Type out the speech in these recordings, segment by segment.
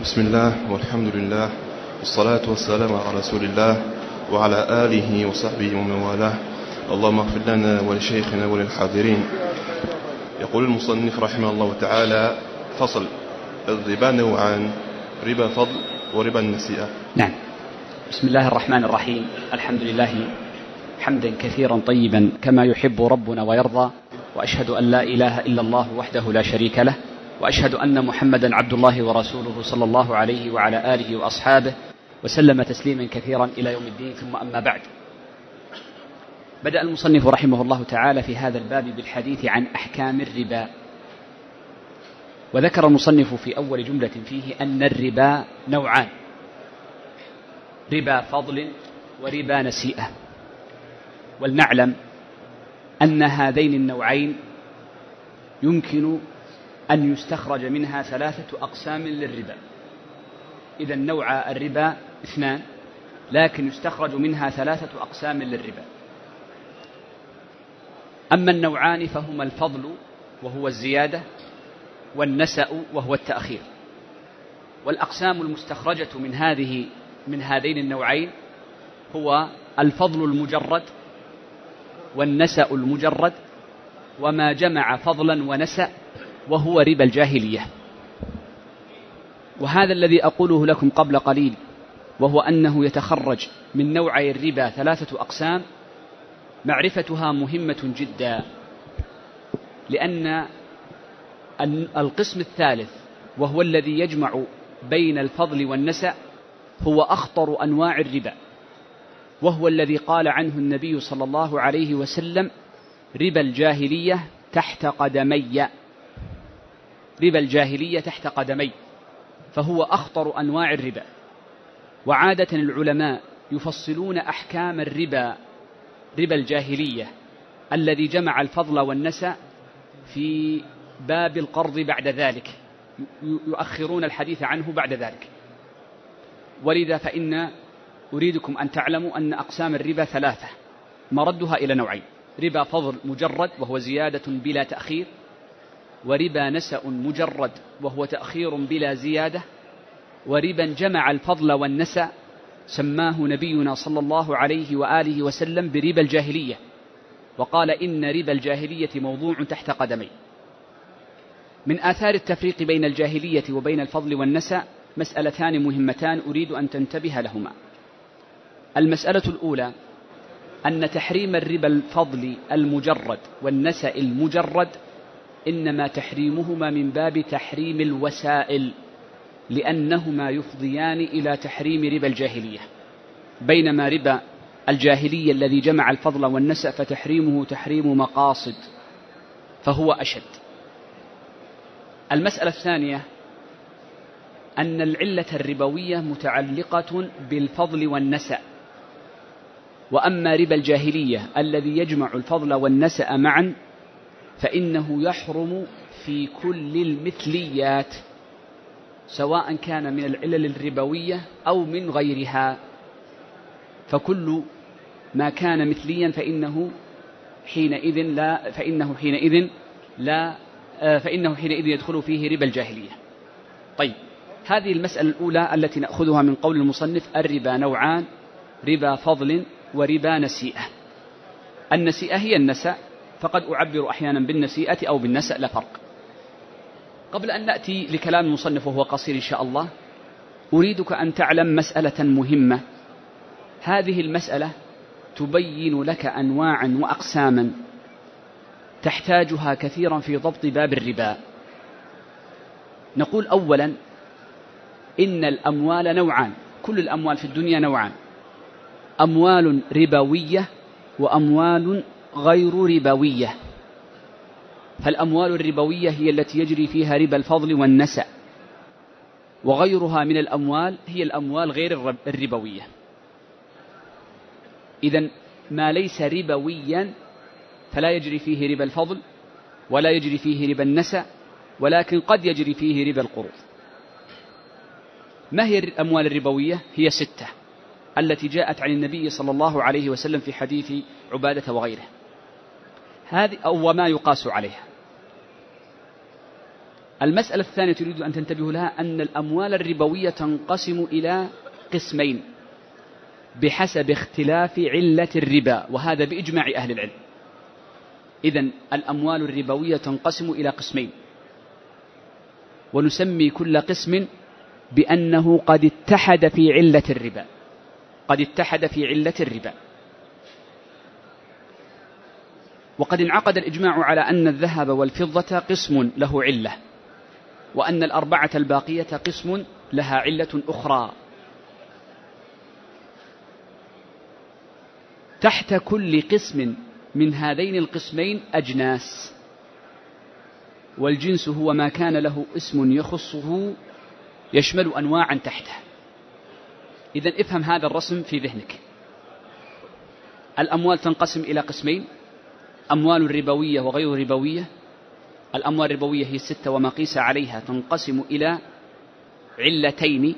بسم الله والحمد لله والصلاة والسلام على رسول الله وعلى آله وصحبه ومن والاه. اللهم اغفر لنا ولشيخنا وللحاضرين. يقول المصنف رحمه الله تعالى: فصل: الربا نوعان، ربا فضل وربا النسيئة. نعم. بسم الله الرحمن الرحيم. الحمد لله حمدا كثيرا طيبا كما يحب ربنا ويرضى، وأشهد أن لا إله إلا الله وحده لا شريك له، وأشهد أن محمدا عبد الله ورسوله صلى الله عليه وعلى آله وأصحابه وسلم تسليما كثيرا إلى يوم الدين. ثم أما بعد، بدأ المصنف رحمه الله تعالى في هذا الباب بالحديث عن أحكام الربا، وذكر المصنف في أول جملة فيه أن الربا نوعان: ربا فضل وربا نسيئة. ولنعلم أن هذين النوعين يمكن أن يستخرج منها 3 أقسام للربا. إذا نوع الربا 2، لكن يستخرج منها 3 أقسام للربا. أما النوعان فهما الفضل وهو الزيادة، والنسأ وهو التأخير. والأقسام المستخرجة من هذين النوعين هو الفضل المجرد والنسأ المجرد، وما جمع فضلا ونسأ وهو ربا الجاهلية. وهذا الذي أقوله لكم قبل قليل، وهو أنه يتخرج من نوعي الربا 3 أقسام، معرفتها مهمة جدا، لأن القسم الثالث وهو الذي يجمع بين الفضل والنسأ هو أخطر أنواع الربا، وهو الذي قال عنه النبي صلى الله عليه وسلم: ربا الجاهلية تحت قدمي. ربا الجاهلية تحت قدمي، فهو أخطر أنواع الربا. وعادة العلماء يفصلون أحكام الربا، ربا الجاهلية الذي جمع الفضل والنسأ، في باب القرض بعد ذلك، يؤخرون الحديث عنه بعد ذلك. ولذا فإن أريدكم أن تعلموا أن أقسام الربا 3، مردها إلى نوعين: ربا فضل مجرد وهو زيادة بلا تأخير، وربا نسأ مجرد وهو تأخير بلا زيادة، وربا جمع الفضل والنسأ سماه نبينا صلى الله عليه وآله وسلم بربا الجاهلية، وقال: إن ربا الجاهلية موضوع تحت قدمي. من آثار التفريق بين الجاهلية وبين الفضل والنسأ مسألتان مهمتان أريد أن تنتبه لهما. المسألة الأولى أن تحريم الربا الفضل المجرد والنسأ المجرد إنما تحريمهما من باب تحريم الوسائل، لأنهما يفضيان إلى تحريم ربا الجاهلية، بينما ربا الجاهلية الذي جمع الفضل والنسأ فتحريمه تحريم مقاصد، فهو أشد. المسألة الثانية أن العلة الربوية متعلقة بالفضل والنسأ، وأما ربا الجاهلية الذي يجمع الفضل والنسأ معا فإنه يحرم في كل المثليات، سواء كان من العلل الربوية أو من غيرها. فكل ما كان مثليا فإنه حينئذ يدخل فيه ربا الجاهلية. طيب، هذه المسألة الأولى التي نأخذها من قول المصنف: الربا نوعان، ربا فضل وربا نسيئة. النسيئة هي النسأ، فقد أعبر أحيانا بالنسيئة أو بالنسأ، لا فرق. قبل أن نأتي لكلام المصنف وهو قصير إن شاء الله، أريدك أن تعلم مسألة مهمة. هذه المسألة تبين لك أنواعا وأقساما تحتاجها كثيرا في ضبط باب الربا. نقول أولا إن الأموال نوعان، كل الأموال في الدنيا نوعان: أموال ربوية وأموال غير ربوية. فالأموال الربوية هي التي يجري فيها ربا الفضل والنسأ، وغيرها من الأموال هي الأموال غير الربوية. إذن ما ليس ربويا فلا يجري فيه ربا الفضل ولا يجري فيه ربا النسأ، ولكن قد يجري فيه ربا القروض. ما هي الأموال الربوية؟ هي 6 التي جاءت عن النبي صلى الله عليه وسلم في حديث عبادة وغيره، هذه أو وما يقاس عليها. المسألة الثانية تريد أن تنتبه لها أن الأموال الربوية تنقسم إلى قسمين بحسب اختلاف علة الربا، وهذا بإجماع أهل العلم. إذن الأموال الربوية تنقسم إلى قسمين، ونسمي كل قسم بأنه قد اتحد في علة الربا، قد اتحد في علة الربا. وقد انعقد الإجماع على أن الذهب والفضة قسم له علة، وأن الأربعة الباقية قسم لها علة أخرى. تحت كل قسم من هذين القسمين أجناس، والجنس هو ما كان له اسم يخصه يشمل أنواعا تحته. إذن افهم هذا الرسم في ذهنك. الأموال تنقسم إلى قسمين: أموال ربوية وغير ربوية. الأموال الربوية هي 6 وما قيس عليها، تنقسم إلى علتين،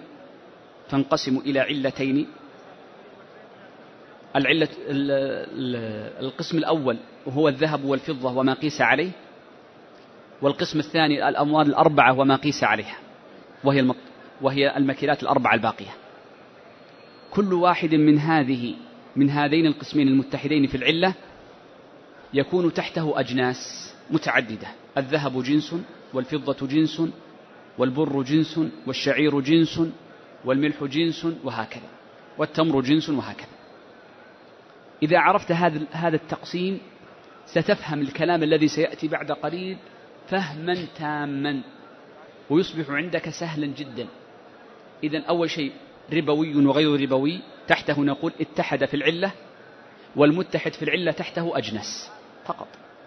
القسم الأول وهو الذهب والفضة وما قيس عليه، والقسم الثاني الأموال الأربعة وما قيس عليها، وهي المكيلات الأربعة الباقية. كل واحد من هذين القسمين المتحدين في العلة يكون تحته أجناس متعددة: الذهب جنس، والفضة جنس، والبر جنس، والشعير جنس، والملح جنس، وهكذا، والتمر جنس، وهكذا. إذا عرفت هذا التقسيم ستفهم الكلام الذي سيأتي بعد قليل فهما تاما، ويصبح عندك سهلا جدا. إذن أول شيء ربوي وغير ربوي، تحته نقول اتحد في العلة، والمتحد في العلة تحته أجناس فقط.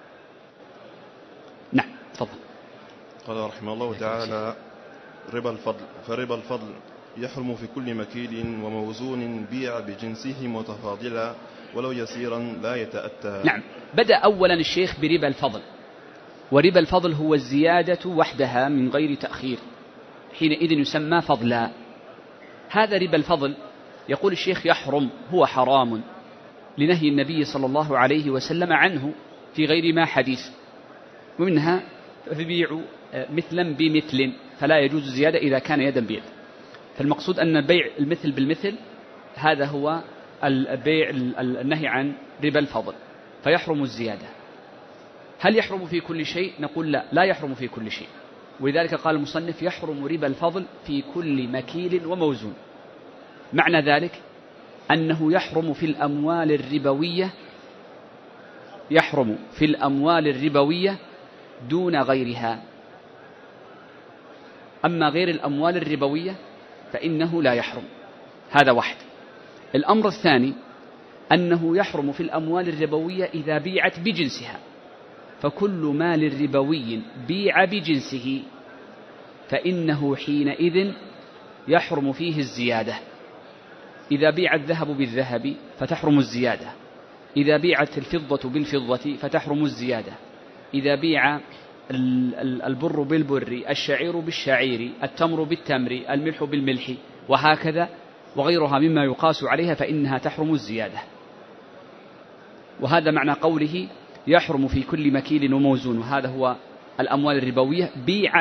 نعم تفضل. قال رحمه الله تعالى: ربا الفضل. فربا الفضل يحرم في كل مكيل وموزون بيع بجنسه متفاضلا ولو يسيرا لا يتأتى. نعم، بدأ أولا الشيخ بربا الفضل، وربا الفضل هو الزيادة وحدها من غير تأخير، حينئذ يسمى فضلا. هذا ربا الفضل يقول الشيخ يحرم، هو حرام لنهي النبي صلى الله عليه وسلم عنه في غير ما حديث، ومنها فبيع مثلا بمثل، فلا يجوز الزيادة إذا كان يدا بيد. فالمقصود أن بيع المثل بالمثل هذا هو البيع النهي عن ربا الفضل، فيحرم الزيادة. هل يحرم في كل شيء؟ نقول لا يحرم في كل شيء، ولذلك قال المصنف: يحرم ربا الفضل في كل مكيل وموزون. معنى ذلك أنه يحرم في الأموال الربوية دون غيرها، أما غير الأموال الربوية فإنه لا يحرم. هذا واحد. الأمر الثاني أنه يحرم في الأموال الربوية إذا بيعت بجنسها، فكل مال ربوي بيع بجنسه فإنه حينئذ يحرم فيه الزيادة. إذا بيع الذهب بالذهب فتحرم الزيادة، إذا بيعت الفضة بالفضة فتحرم الزيادة، إذا بيع البر بالبر، الشعير بالشعير، التمر بالتمر، الملح بالملح، وهكذا وغيرها مما يقاس عليها فإنها تحرم الزيادة. وهذا معنى قوله يحرم في كل مكيل وموزون، وهذا هو الأموال الربوية بيع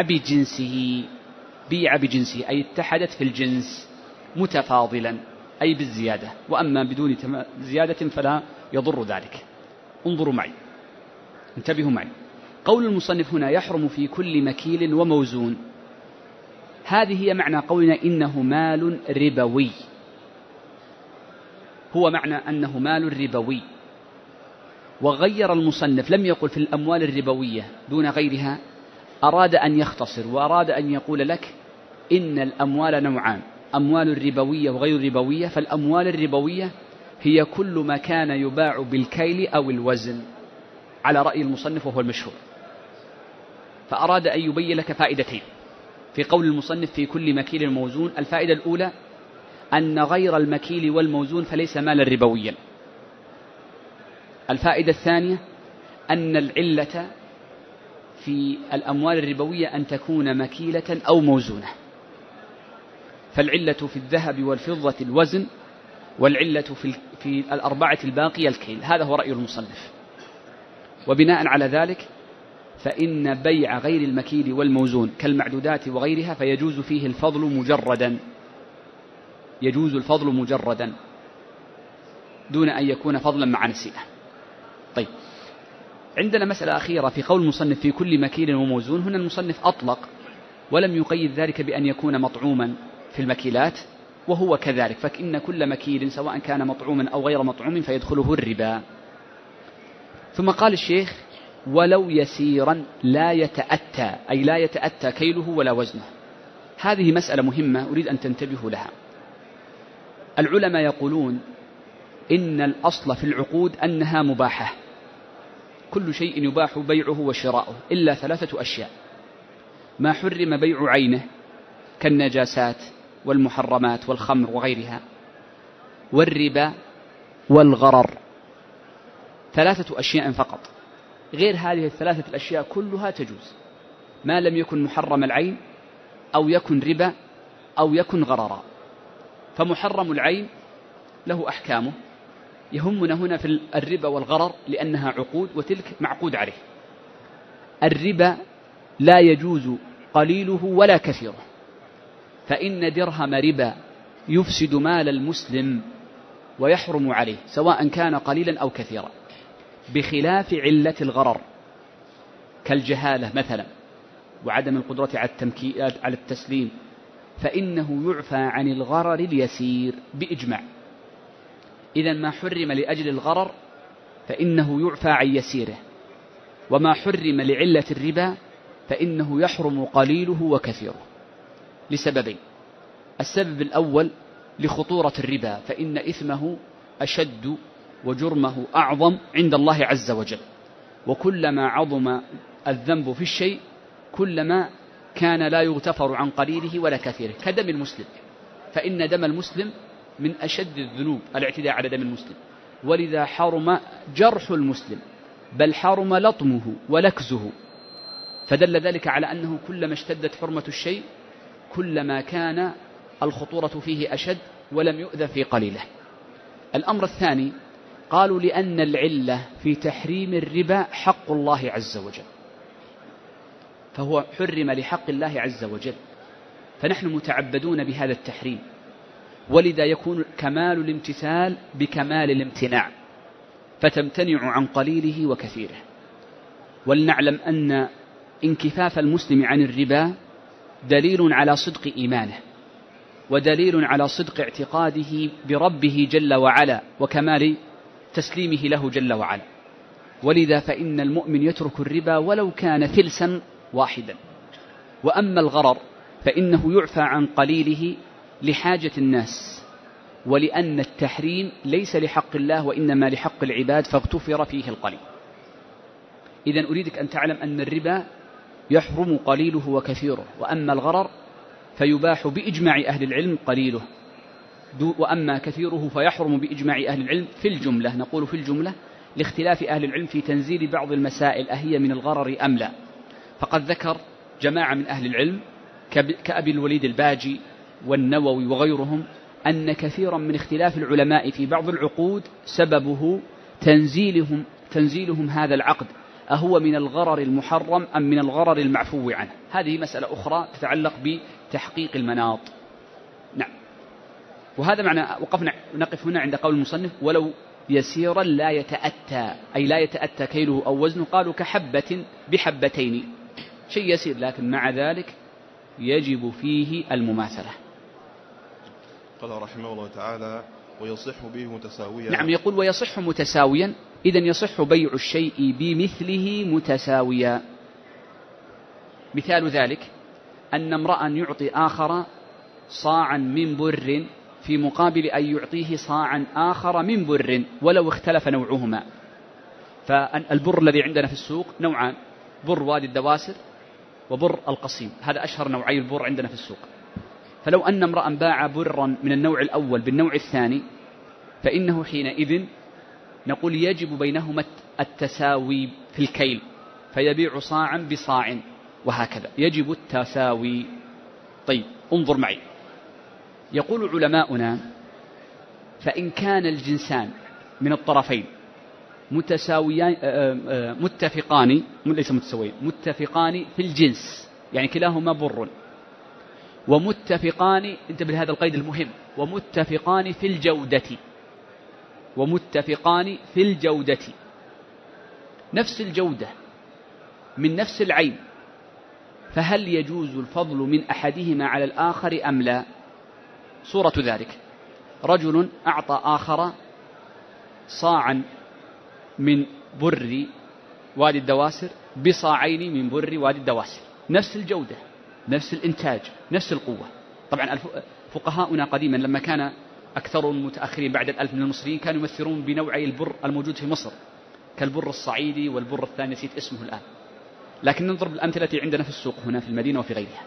بجنسه أي اتحدت في الجنس متفاضلا أي بالزيادة، وأما بدون زيادة فلا يضر ذلك. انظروا معي، انتبهوا معي. قول المصنف هنا يحرم في كل مكيل وموزون، هذه هي معنى قولنا إنه مال ربوي، هو معنى أنه مال ربوي. وغير المصنف، لم يقل في الأموال الربوية دون غيرها، أراد أن يختصر وأراد أن يقول لك إن الأموال نوعان: أموال ربوية وغير ربوية. فالأموال الربوية هي كل ما كان يباع بالكيل أو الوزن على رأي المصنف وهو المشهور. فأراد أن يبين لك فائدتين في قول المصنف في كل مكيل موزون. الفائدة الأولى أن غير المكيل والموزون فليس مالا ربويا. الفائدة الثانية أن العلة في الأموال الربوية أن تكون مكيلة أو موزونة، فالعلة في الذهب والفضة الوزن، والعلة في الأربعة الباقية الكيل. هذا هو رأي المصنف. وبناء على ذلك فإن بيع غير المكيل والموزون كالمعدودات وغيرها فيجوز فيه الفضل مجردا، يجوز الفضل مجردا دون أن يكون فضلا مع نسيئة. طيب، عندنا مسألة أخيرة في قول المصنف في كل مكيل وموزون. هنا المصنف أطلق ولم يقيد ذلك بأن يكون مطعوما في المكيلات، وهو كذلك، فإن كل مكيل سواء كان مطعوما أو غير مطعوم فيدخله الربا. ثم قال الشيخ: ولو يسيرا لا يتأتى، أي لا يتأتى كيله ولا وزنه. هذه مسألة مهمة أريد أن تنتبهوا لها. العلماء يقولون إن الأصل في العقود أنها مباحة، كل شيء يباح بيعه وشراؤه إلا 3 أشياء: ما حرم بيع عينه كالنجاسات والمحرمات والخمر وغيرها، والربا، والغرر. 3 أشياء فقط، غير هذه ال3 الأشياء كلها تجوز ما لم يكن محرم العين أو يكن ربا أو يكن غررا. فمحرم العين له أحكامه، يهمنا هنا في الربا والغرر لأنها عقود وتلك معقود عليه. الربا لا يجوز قليله ولا كثيره، فإن درهم ربا يفسد مال المسلم ويحرم عليه سواء كان قليلا أو كثيرا، بخلاف علة الغرر كالجهالة مثلا وعدم القدرة على التسليم، فإنه يعفى عن الغرر اليسير بإجماع. إذن ما حرم لأجل الغرر فإنه يعفى عن يسيره، وما حرم لعلة الربا فإنه يحرم قليله وكثيره لسببين: السبب الأول لخطورة الربا، فإن إثمه أشد وجرمه أعظم عند الله عز وجل، وكلما عظم الذنب في الشيء كلما كان لا يغتفر عن قليله ولا كثيره، كدم المسلم، فإن دم المسلم من أشد الذنوب الاعتداء على دم المسلم، ولذا حرم جرح المسلم، بل حرم لطمه ولكزه، فدل ذلك على أنه كلما اشتدت حرمة الشيء كلما كان الخطورة فيه أشد ولم يؤذى في قليله. الأمر الثاني قالوا لأن العلة في تحريم الربا حق الله عز وجل، فهو حرم لحق الله عز وجل، فنحن متعبدون بهذا التحريم، ولذا يكون كمال الامتثال بكمال الامتناع، فتمتنع عن قليله وكثيره. ولنعلم أن انكفاف المسلم عن الربا دليل على صدق إيمانه، ودليل على صدق اعتقاده بربه جل وعلا وكمال تسليمه له جل وعلا. ولذا فإن المؤمن يترك الربا ولو كان فلسا واحدا. وأما الغرر فإنه يعفى عن قليله لحاجة الناس، ولأن التحريم ليس لحق الله وإنما لحق العباد، فاغتفر فيه القليل. إذن أريدك أن تعلم أن الربا يحرم قليله وكثيره، وأما الغرر فيباح بإجماع أهل العلم قليله، وأما كثيره فيحرم بإجماع أهل العلم في الجملة. نقول في الجملة لاختلاف أهل العلم في تنزيل بعض المسائل أهي من الغرر أم لا. فقد ذكر جماعة من أهل العلم كأبي الوليد الباجي والنووي وغيرهم أن كثيرا من اختلاف العلماء في بعض العقود سببه تنزيلهم هذا العقد أهو من الغرر المحرم أم من الغرر المعفو عنه. هذه مسألة أخرى تتعلق بتحقيق المناط. نعم، وهذا معنى نقف هنا عند قول المصنف: ولو يسيرا لا يتأتى، أي لا يتأتى كيله أو وزنه. قالوا كحبة بحبتين، شيء يسير لكن مع ذلك يجب فيه المماثلة. قال رحمه الله تعالى: ويصح به متساويا. نعم، يقول ويصح متساويا، إذن يصح بيع الشيء بمثله متساويا. مثال ذلك أن امرأ يعطي آخر صاعا من بر في مقابل أن يعطيه صاعا آخر من بر ولو اختلف نوعهما. فالبر الذي عندنا في السوق نوعان: بر وادي الدواسر وبر القصيم، هذا أشهر نوعي البر عندنا في السوق. فلو أن امرأ باع برا من النوع الأول بالنوع الثاني فإنه حينئذ نقول يجب بينهما التساوي في الكيل، فيبيع صاعا بصاع، وهكذا يجب التساوي. طيب، انظر معي، يقول علماؤنا: فإن كان الجنسان من الطرفين متساويان متفقان، ليس متساويين، متفقان في الجنس، يعني كلاهما بر، ومتفقان، انتبه لهذا القيد المهم، ومتفقان في الجودة، ومتفقان في الجودة، نفس الجودة من نفس العين، فهل يجوز الفضل من أحدهما على الآخر أم لا؟ صورة ذلك: رجل أعطى آخر صاعا من بر وادي الدواسر بصاعين من بر وادي الدواسر، نفس الجودة، نفس الإنتاج، نفس القوة. طبعا فقهاؤنا قديما لما كان أكثر المتأخرين بعد الألف من المصريين كانوا يمثلون بنوعي البر الموجود في مصر، كالبر الصعيدي والبر الثاني نسيت اسمه الآن، لكن ننظر بالأمثلة التي عندنا في السوق هنا في المدينة وفي غيرها.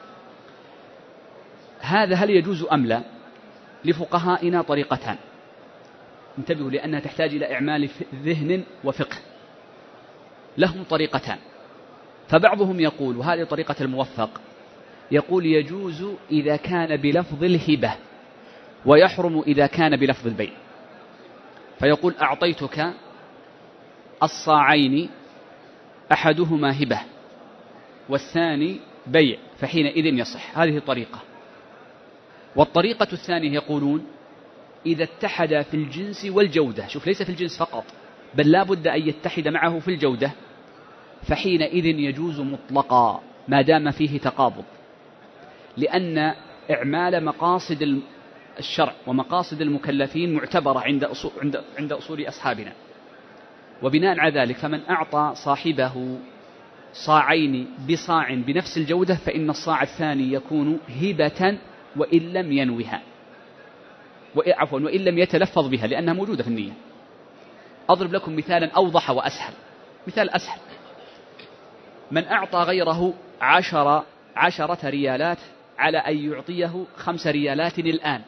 هذا هل يجوز أم لا؟ لفقهائنا طريقتان، انتبهوا لأنها تحتاج إلى إعمال ذهن وفقه. لهم طريقتان، فبعضهم يقول، وهذه طريقة الموفق، يقول يجوز إذا كان بلفظ الهبة ويحرم إذا كان بلفظ البيع. فيقول أعطيتك الصاعين أحدهما هبة والثاني بيع، فحينئذ يصح. هذه طريقة. والطريقة الثانية يقولون إذا اتحد في الجنس والجودة، شوف ليس في الجنس فقط بل لا بد أن يتحد معه في الجودة، فحينئذ يجوز مطلقا ما دام فيه تقابض، لأن إعمال مقاصد الشرع ومقاصد المكلفين معتبرة عند أصول أصحابنا. وبناء على ذلك فمن أعطى صاحبه صاعين بصاع بنفس الجودة فإن الصاع الثاني يكون هبة وإن لم ينوها، وإن لم يتلفظ بها لأنها موجودة في النية. أضرب لكم مثالا أوضح وأسهل، مثال أسهل: من أعطى غيره 10 ريالات على أن يعطيه 5 ريالات الآن،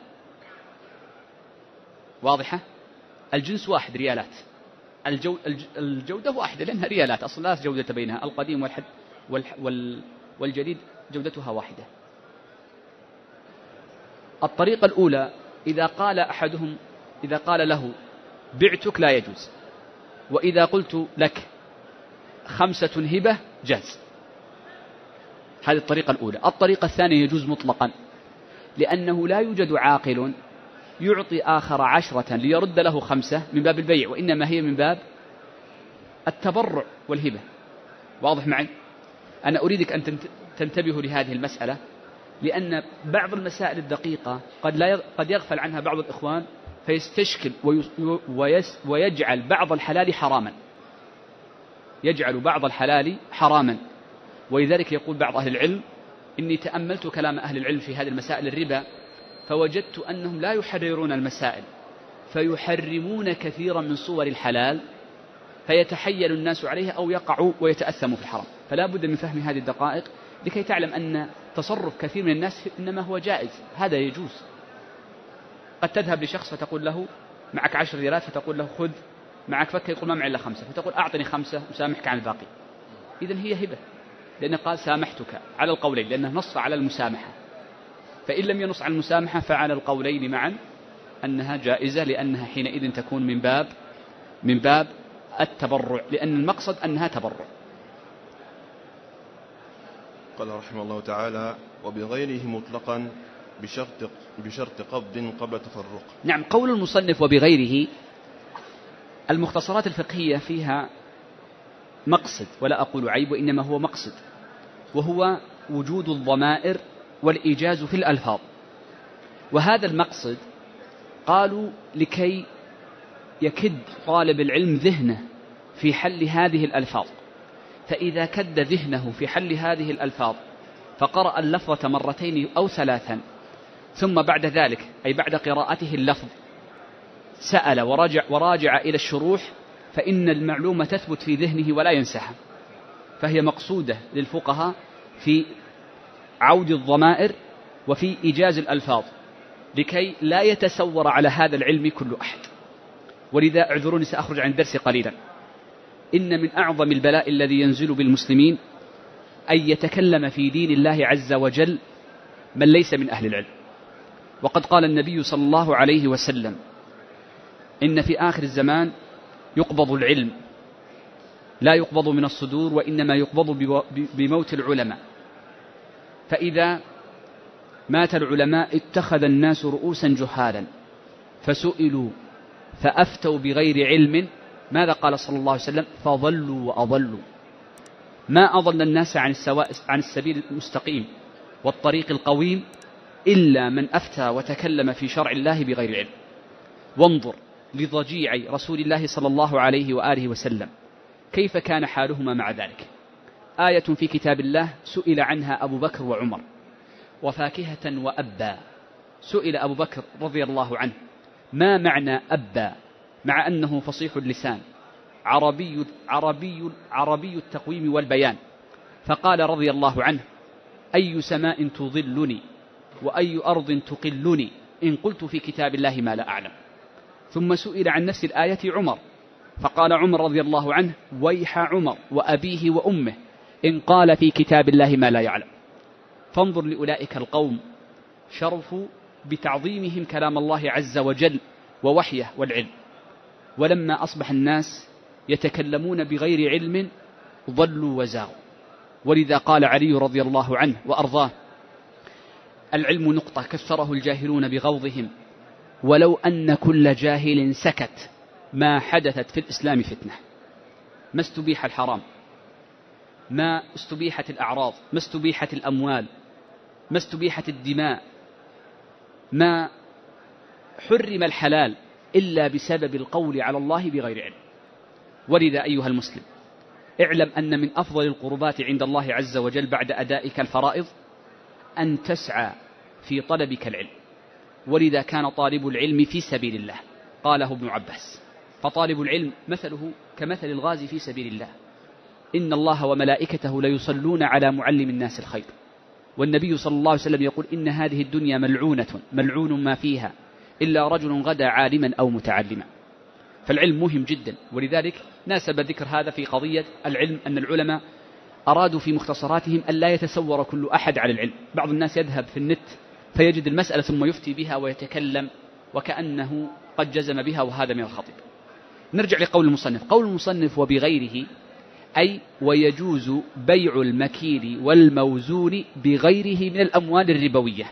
واضحة؟ الجنس واحد ريالات، الجودة واحدة لأنها ريالات، أصلا لا جودة بينها، القديم والجديد جودتها واحدة. الطريقة الأولى إذا قال أحدهم، إذا قال له بعتك لا يجوز، وإذا قلت لك 5 هبة جاز. هذه الطريقة الأولى. الطريقة الثانية يجوز مطلقا، لأنه لا يوجد عاقل يعطي آخر 10 ليرد له 5 من باب البيع، وإنما هي من باب التبرع والهبة. واضح معي؟ أنا أريدك أن تنتبهوا لهذه المسألة، لأن بعض المسائل الدقيقة قد يغفل عنها بعض الإخوان فيستشكل ويجعل بعض الحلال حراما، يجعل بعض الحلال حراما. ولذلك يقول بعض أهل العلم: إني تأملت كلام أهل العلم في هذه المسائل الربا فوجدت أنهم لا يحررون المسائل، فيحرمون كثيرا من صور الحلال، فيتحيل الناس عليها أو يقعوا ويتأثموا في الحرام. فلا بد من فهم هذه الدقائق لكي تعلم أن تصرف كثير من الناس إنما هو جائز، هذا يجوز. قد تذهب لشخص فتقول له معك 10 ريالات، فتقول له خذ معك فكة، يقول ما معي إلا 5، فتقول أعطني 5 وسامحك عن الباقي. إذن هي هبة، لأنه قال سامحتك على القولين، لأنه نص على المسامحة. فإن لم ينص على المسامحة فعلى القولين معا أنها جائزة، لأنها حينئذ تكون من باب التبرع، لأن المقصد أنها تبرع. قال رحمه الله تعالى: وبغيره مطلقا بشرط قبض قبل تفرق. نعم، قول المصنف وبغيره، المختصرات الفقهية فيها مقصد، ولا أقول عيب، وإنما هو مقصد، وهو وجود الضمائر والإيجاز في الألفاظ. وهذا المقصد قالوا لكي يكد طالب العلم ذهنه في حل هذه الألفاظ، فإذا كد ذهنه في حل هذه الألفاظ فقرأ اللفظة 2 أو 3، ثم بعد ذلك أي بعد قراءته اللفظ سأل وراجع إلى الشروح، فإن المعلومة تثبت في ذهنه ولا ينساها. فهي مقصودة للفقهاء في عود الضمائر وفي إيجاز الألفاظ، لكي لا يتسور على هذا العلم كل أحد. ولذا اعذروني سأخرج عن الدرس قليلا. إن من أعظم البلاء الذي ينزل بالمسلمين أن يتكلم في دين الله عز وجل من ليس من أهل العلم. وقد قال النبي صلى الله عليه وسلم: إن في آخر الزمان يقبض العلم لا يقبض من الصدور وإنما يقبض بموت العلماء. فإذا مات العلماء اتخذ الناس رؤوسا جهالا فسئلوا فأفتوا بغير علم. ماذا قال صلى الله عليه وسلم؟ فضلوا وأضلوا. ما أضل الناس عن السبيل المستقيم والطريق القويم إلا من أفتى وتكلم في شرع الله بغير علم. وانظر لضجيع رسول الله صلى الله عليه وآله وسلم كيف كان حالهما مع ذلك. آية في كتاب الله سئل عنها أبو بكر وعمر: وفاكهة وأبا. سئل أبو بكر رضي الله عنه: ما معنى أبا؟ مع أنه فصيح اللسان عربي التقويم والبيان. فقال رضي الله عنه: أي سماء تظلني وأي أرض تقلني إن قلت في كتاب الله ما لا أعلم. ثم سئل عن نفس الآية عمر فقال عمر رضي الله عنه: ويح عمر وأبيه وأمه إن قال في كتاب الله ما لا يعلم. فانظر لأولئك القوم شرفوا بتعظيمهم كلام الله عز وجل ووحيه والعلم، ولما أصبح الناس يتكلمون بغير علم ضلوا وزاغوا. ولذا قال علي رضي الله عنه وأرضاه: العلم نقطة كثره الجاهلون بغوضهم، ولو أن كل جاهل سكت ما حدثت في الإسلام فتنة. ما استبيح الحرام، ما استبيحت الأعراض، ما استبيحت الأموال، ما استبيحت الدماء، ما حرم الحلال إلا بسبب القول على الله بغير علم. ولذا أيها المسلم اعلم أن من أفضل القربات عند الله عز وجل بعد أدائك الفرائض أن تسعى في طلبك العلم. ولذا كان طالب العلم في سبيل الله، قاله ابن عباس: فطالب العلم مثله كمثل الغازي في سبيل الله، إن الله وملائكته ليصلون على معلم الناس الخير. والنبي صلى الله عليه وسلم يقول: إن هذه الدنيا ملعونة ملعون ما فيها إلا رجل غدا عالما أو متعلما. فالعلم مهم جدا، ولذلك ناسب ذكر هذا في قضية العلم أن العلماء أرادوا في مختصراتهم أن لا يتسور كل أحد على العلم. بعض الناس يذهب في النت فيجد المسألة ثم يفتي بها ويتكلم وكأنه قد جزم بها، وهذا من الخطيب. نرجع لقول المصنف. قول المصنف: وبغيره، أي ويجوز بيع المكيل والموزون بغيره من الأموال الربوية.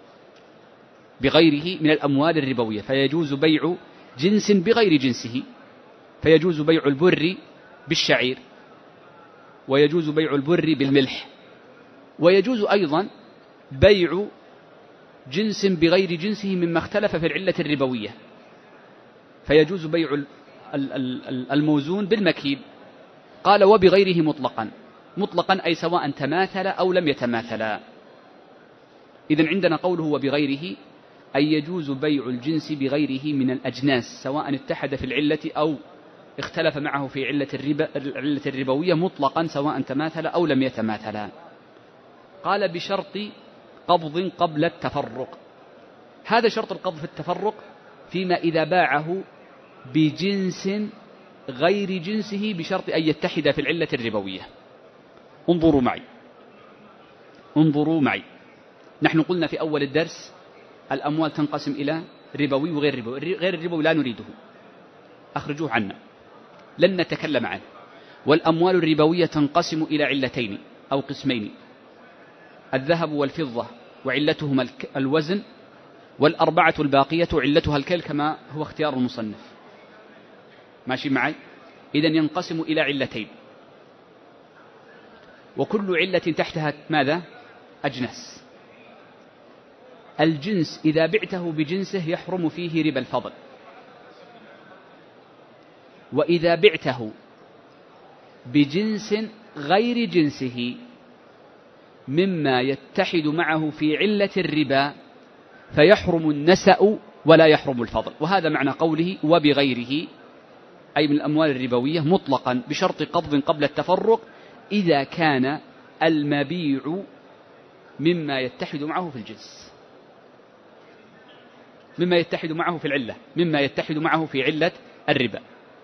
بغيره من الأموال الربوية، فيجوز بيع جنس بغير جنسه، فيجوز بيع البر بالشعير، ويجوز بيع البر بالملح، ويجوز أيضا بيع جنس بغير جنسه مما اختلف في العلة الربوية، فيجوز بيع الموزون بالمكيل. قال: وبغيره مطلقا. مطلقا أي سواء تماثل أو لم يتماثلا. إذن عندنا قوله وبغيره أي يجوز بيع الجنس بغيره من الأجناس سواء اتحد في العلة أو اختلف معه في العلة الربوية مطلقا سواء تماثل أو لم يتماثلا. قال: بشرط قبض قبل التفرق. هذا شرط القبض في التفرق فيما إذا باعه بجنس غير جنسه بشرط أن يتحد في العلة الربوية. انظروا معي. نحن قلنا في أول الدرس الأموال تنقسم إلى ربوي وغير ربوي. غير الربوي لا نريده، أخرجوه عنا، لن نتكلم عنه. والأموال الربوية تنقسم إلى علتين أو قسمين: الذهب والفضة وعلتهما الوزن، والأربعة الباقية علتها الكيل كما هو اختيار المصنف. ماشي معي؟ إذن ينقسم إلى علتين، وكل علة تحتها ماذا؟ أجناس. الجنس إذا بعته بجنسه يحرم فيه ربا الفضل، وإذا بعته بجنس غير جنسه مما يتحد معه في علة الربا فيحرم النسأ ولا يحرم الفضل. وهذا معنى قوله وبغيره، أي من الأموال الربوية مطلقا بشرط قبض قبل التفرق إذا كان المبيع مما يتحد معه في الجنس، مما يتحد معه في العلة، مما يتحد معه في علة الربا.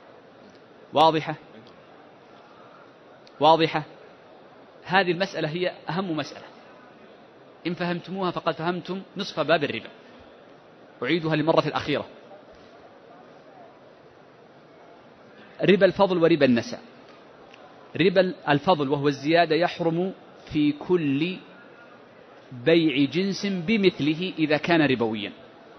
واضحة؟ هذه المسألة هي أهم مسألة، إن فهمتموها فقد فهمتم نصف باب الربا. أعيدها للمرة الأخيرة: ربا الفضل وربا النسأ. ربا الفضل وهو الزيادة يحرم في كل بيع جنس بمثله إذا كان ربويا.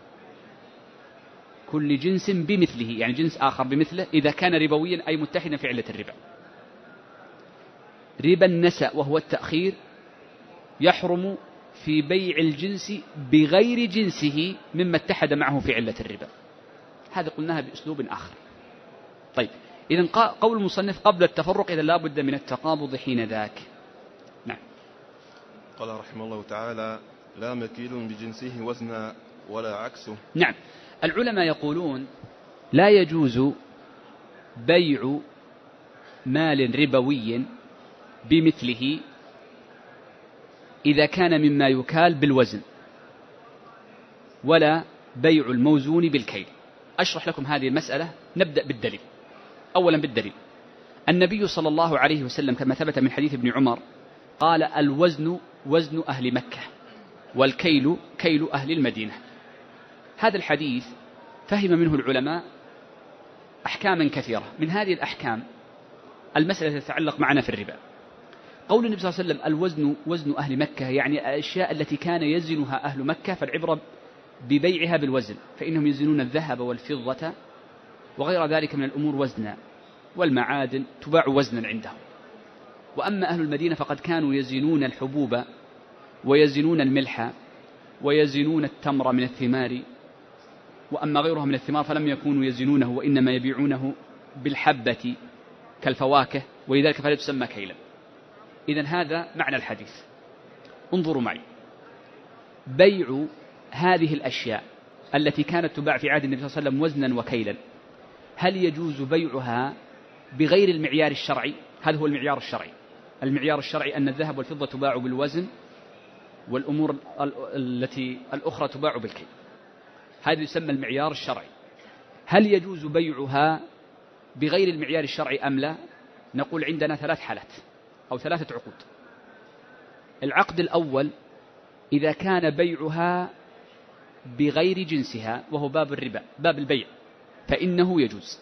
كل جنس بمثله يعني جنس آخر بمثله إذا كان ربويا أي متحدا في علة الربا. ربا النسأ وهو التأخير يحرم في بيع الجنس بغير جنسه مما اتحد معه في علة الربا. هذا قلناها بأسلوب آخر. طيب إذن قول المصنف قبل التفرق إذا لا بد من التقابض حين ذاك. نعم. قال رحمه الله تعالى لا مكيل بجنسه وزنا ولا عكسه. نعم. العلماء يقولون لا يجوز بيع مال ربوي بمثله إذا كان مما يكال بالوزن، ولا بيع الموزون بالكيل. أشرح لكم هذه المسألة. نبدأ بالدليل. أولا بالدليل، النبي صلى الله عليه وسلم كما ثبت من حديث ابن عمر قال الوزن وزن أهل مكة والكيل كيل أهل المدينة. هذا الحديث فهم منه العلماء أحكاما كثيرة. من هذه الأحكام المسألة تتعلق معنا في الربا. قول النبي صلى الله عليه وسلم الوزن وزن أهل مكة يعني الأشياء التي كان يزنها أهل مكة، فالعبرة ببيعها بالوزن، فإنهم يزنون الذهب والفضة وغير ذلك من الأمور وزنا، والمعادن تباع وزنا عندهم. وأما أهل المدينة فقد كانوا يزنون الحبوب ويزنون الملح ويزنون التمر من الثمار، وأما غيرها من الثمار فلم يكونوا يزنونه وإنما يبيعونه بالحبة كالفواكه، ولذلك فلا تسمى كيلا. إذن هذا معنى الحديث. انظروا معي، بيع هذه الأشياء التي كانت تباع في عهد النبي صلى الله عليه وسلم وزنا وكيلا، هل يجوز بيعها بغير المعيار الشرعي؟ هذا هو المعيار الشرعي. المعيار الشرعي أن الذهب والفضة تباع بالوزن والأمور التي الأخرى تباع بالكيل. هذا يسمى المعيار الشرعي. هل يجوز بيعها بغير المعيار الشرعي أم لا؟ نقول عندنا ثلاث حالات أو ثلاثة عقود. العقد الأول إذا كان بيعها بغير جنسها وهو باب الربا، باب البيع، فإنه يجوز.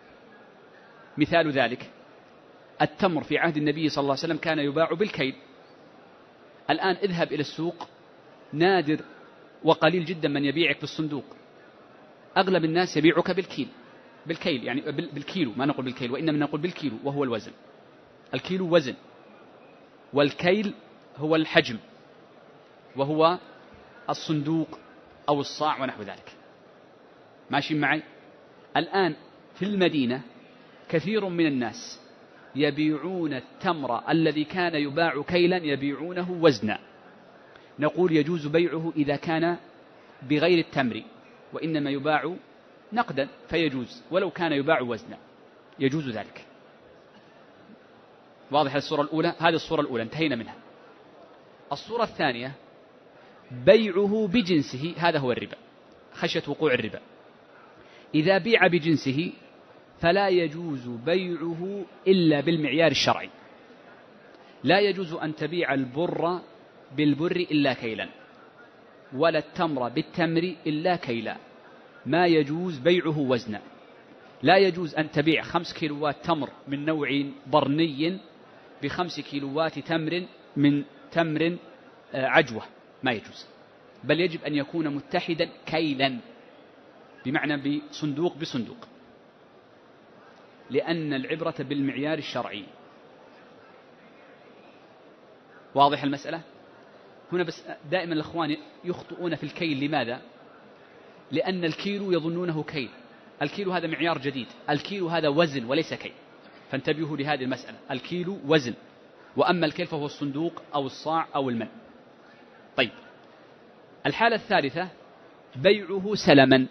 مثال ذلك التمر في عهد النبي صلى الله عليه وسلم كان يباع بالكيل. الآن اذهب إلى السوق، نادر وقليل جدا من يبيعك بالصندوق، أغلب الناس يبيعك بالكيل يعني بالكيلو، ما نقول بالكيل وإنما نقول بالكيلو وهو الوزن. الكيلو وزن والكيل هو الحجم وهو الصندوق أو الصاع ونحو ذلك. ماشي معي؟ الآن في المدينة كثير من الناس يبيعون التمر الذي كان يباع كيلا يبيعونه وزنا. نقول يجوز بيعه إذا كان بغير التمر وإنما يباع نقدا فيجوز، ولو كان يباع وزنا يجوز ذلك. واضح الصورة الأولى؟ هذه الصورة الأولى انتهينا منها. الصورة الثانية بيعه بجنسه، هذا هو الربا، خشية وقوع الربا. إذا بيع بجنسه فلا يجوز بيعه إلا بالمعيار الشرعي. لا يجوز أن تبيع البر بالبر إلا كيلا، ولا التمر بالتمر إلا كيلا. ما يجوز بيعه وزنا. لا يجوز أن تبيع 5 كيلوات تمر من نوع برني ب5 كيلوات تمر من تمر عجوة، ما يجوز. بل يجب أن يكون متحدا كيلا، بمعنى بصندوق بصندوق، لأن العبرة بالمعيار الشرعي. واضح المسألة؟ هنا بس دائما الأخوان يخطئون في الكيل. لماذا؟ لأن الكيلو يظنونه كيل. الكيلو هذا معيار جديد، الكيلو هذا وزن وليس كيل، فانتبهوا لهذه المسألة. الكيلو وزن، وأما الكيل فهو الصندوق أو الصاع أو المن. طيب، الحالة الثالثة بيعه سلما.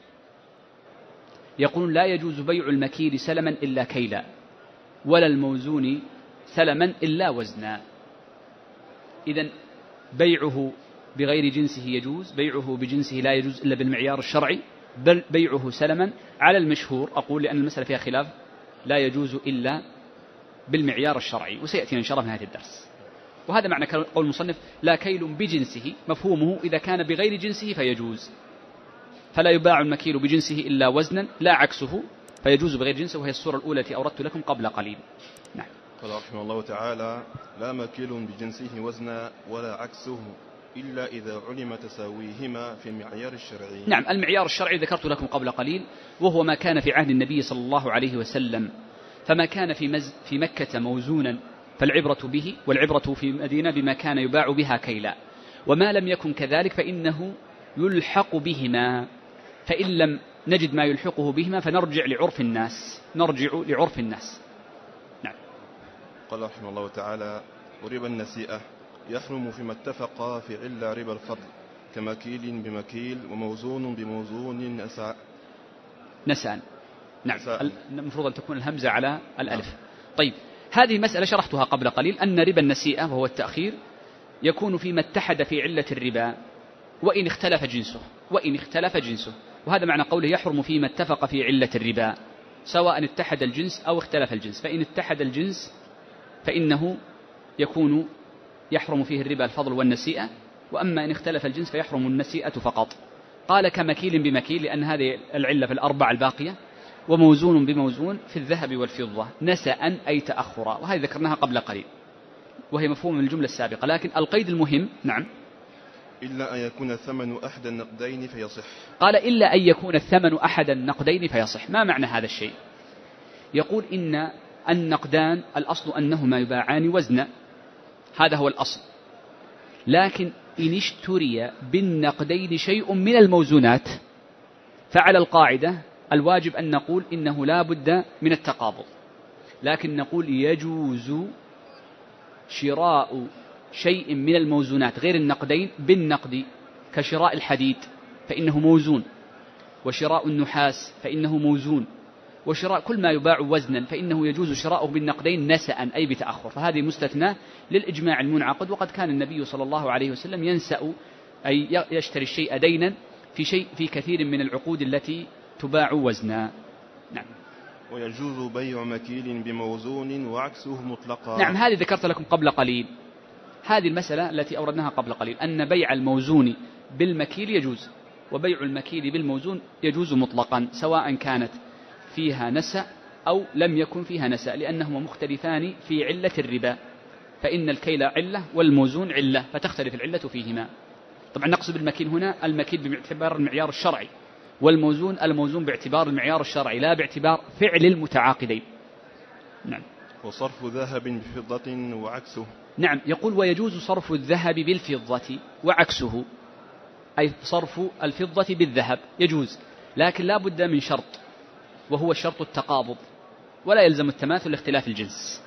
يقولون لا يجوز بيع المكيل سلما إلا كيلا، ولا الموزون سلما إلا وزنا. إذن بيعه بغير جنسه يجوز، بيعه بجنسه لا يجوز إلا بالمعيار الشرعي، بل بيعه سلما على المشهور، أقول لأن المسألة فيها خلاف، لا يجوز إلا بالمعيار الشرعي، وسيأتينا إن شاء الله في هذا الدرس. وهذا معنى قول المصنف لا كيل بجنسه، مفهومه إذا كان بغير جنسه فيجوز، فلا يباع المكيل بجنسه إلا وزنا، لا عكسه، فيجوز بغير جنسه، وهي الصورة الأولى التي أوردت لكم قبل قليل. نعم. قال رحمه الله تعالى: لا مكيل بجنسه وزنا ولا عكسه إلا إذا علم تساويهما في المعيار الشرعي. نعم، المعيار الشرعي ذكرت لكم قبل قليل، وهو ما كان في عهد النبي صلى الله عليه وسلم، فما كان في مكة موزونا فالعبرة به، والعبرة في المدينة بما كان يباع بها كيلا، وما لم يكن كذلك فإنه يلحق بهما، فإن لم نجد ما يلحقه بهما فنرجع لعرف الناس. نعم. قال رحمه الله تعالى: وربا النسيئة يحرم فيما اتفق في علة ربا الفضل، كمكيل بمكيل وموزون بموزون نسأ. نعم، المفروض أن تكون الهمزة على الألف. نعم. طيب، هذه مسألة شرحتها قبل قليل، أن ربا النسيئة وهو التأخير يكون فيما اتحد في علة الربا وإن اختلف جنسه، وهذا معنى قوله يحرم فيما اتفق في علة الربا، سواء اتحد الجنس أو اختلف الجنس. فإن اتحد الجنس فإنه يحرم فيه الربا الفضل والنسيئة، وأما إن اختلف الجنس فيحرم النسيئة فقط. قال كمكيل بمكيل، لأن هذه العلة في الأربع الباقية، وموزون بموزون في الذهب والفضة، نسأ أي تأخرا، وهذه ذكرناها قبل قليل وهي مفهوم من الجملة السابقة. لكن القيد المهم، نعم، إلا أن يكون الثمن أحد النقدين فيصح. قال إلا أن يكون الثمن أحد النقدين فيصح. ما معنى هذا الشيء؟ يقول إن النقدان الأصل أنهما يباعان وزنا، هذا هو الأصل، لكن إن اشتري بالنقدين شيء من الموزونات فعلى القاعدة الواجب أن نقول إنه لا بد من التقابض، لكن نقول يجوز شراء شيء من الموزونات غير النقدين بالنقد، كشراء الحديد فإنه موزون، وشراء النحاس فإنه موزون، وشراء كل ما يباع وزنا فإنه يجوز شراؤه بالنقدين نسأ أي بتأخر. فهذه مستثنى للإجماع المنعقد، وقد كان النبي صلى الله عليه وسلم ينسأ أي يشتري الشيء دينا في كثير من العقود التي تباع وزنا. نعم. ويجوز بيع مكيل بموزون وعكسه مطلقا. نعم، هذه ذكرت لكم قبل قليل، هذه المسألة التي أوردناها قبل قليل، أن بيع الموزون بالمكيل يجوز، وبيع المكيل بالموزون يجوز مطلقا، سواء كانت فيها نسأ أو لم يكن فيها نسأ، لأنهما مختلفان في علة الربا، فإن الكيل علة والموزون علة، فتختلف العلة فيهما. طبعا نقصد بالمكيل هنا المكيل باعتبار المعيار الشرعي، والموزون الموزون باعتبار المعيار الشرعي لا باعتبار فعل المتعاقدين. نعم. وصرف ذهب بفضة وعكسه. نعم، يقول ويجوز صرف الذهب بالفضة وعكسه، أي صرف الفضة بالذهب يجوز، لكن لا بد من شرط، وهو شرط التقابض، ولا يلزم التماثل لاختلاف الجنس.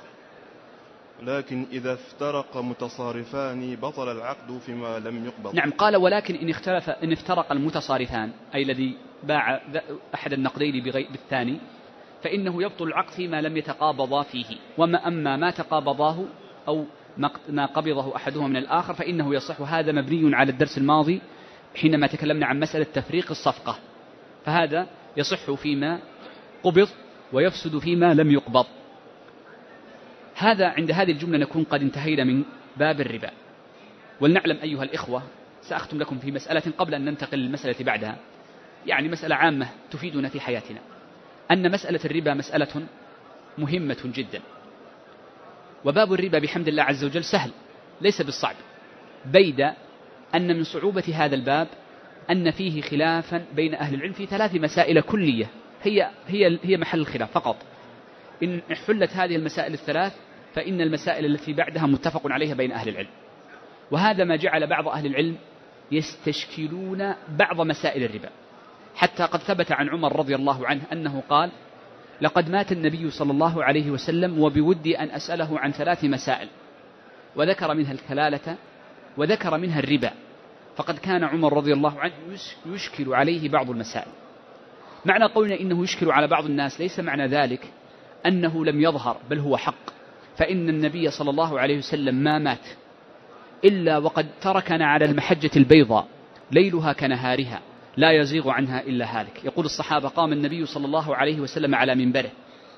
لكن إذا افترق متصارفان بطل العقد فيما لم يقبض. نعم، قال ولكن إن افترق المتصارفان، أي الذي باع أحد النقدين بالثاني، فإنه يبطل العقد فيما لم يتقابضا فيه، أما ما تقابضاه أو ما قبضه أحدهما من الآخر فإنه يصح. هذا مبني على الدرس الماضي حينما تكلمنا عن مسألة تفريق الصفقة، فهذا يصح فيما قبض ويفسد فيما لم يقبض. هذا عند هذه الجملة نكون قد انتهينا من باب الربا. ولنعلم أيها الإخوة، سأختم لكم في مسألة قبل أن ننتقل للمسألة بعدها، يعني مسألة عامة تفيدنا في حياتنا، أن مسألة الربا مسألة مهمة جدا، وباب الربا بحمد الله عز وجل سهل ليس بالصعب، بيد أن من صعوبة هذا الباب أن فيه خلافا بين أهل العلم في 3 مسائل كلية هي محل الخلاف فقط. إن حلت هذه المسائل ال3 فإن المسائل التي بعدها متفق عليها بين أهل العلم، وهذا ما جعل بعض أهل العلم يستشكلون بعض مسائل الربا، حتى قد ثبت عن عمر رضي الله عنه أنه قال لقد مات النبي صلى الله عليه وسلم وبودي أن أسأله عن 3 مسائل، وذكر منها الكلالة وذكر منها الربا، فقد كان عمر رضي الله عنه يشكل عليه بعض المسائل. معنى قولنا إنه يشكل على بعض الناس ليس معنى ذلك أنه لم يظهر، بل هو حق، فإن النبي صلى الله عليه وسلم ما مات إلا وقد تركنا على المحجة البيضاء ليلها كنهارها لا يزيغ عنها إلا هالك. يقول الصحابة قام النبي صلى الله عليه وسلم على منبره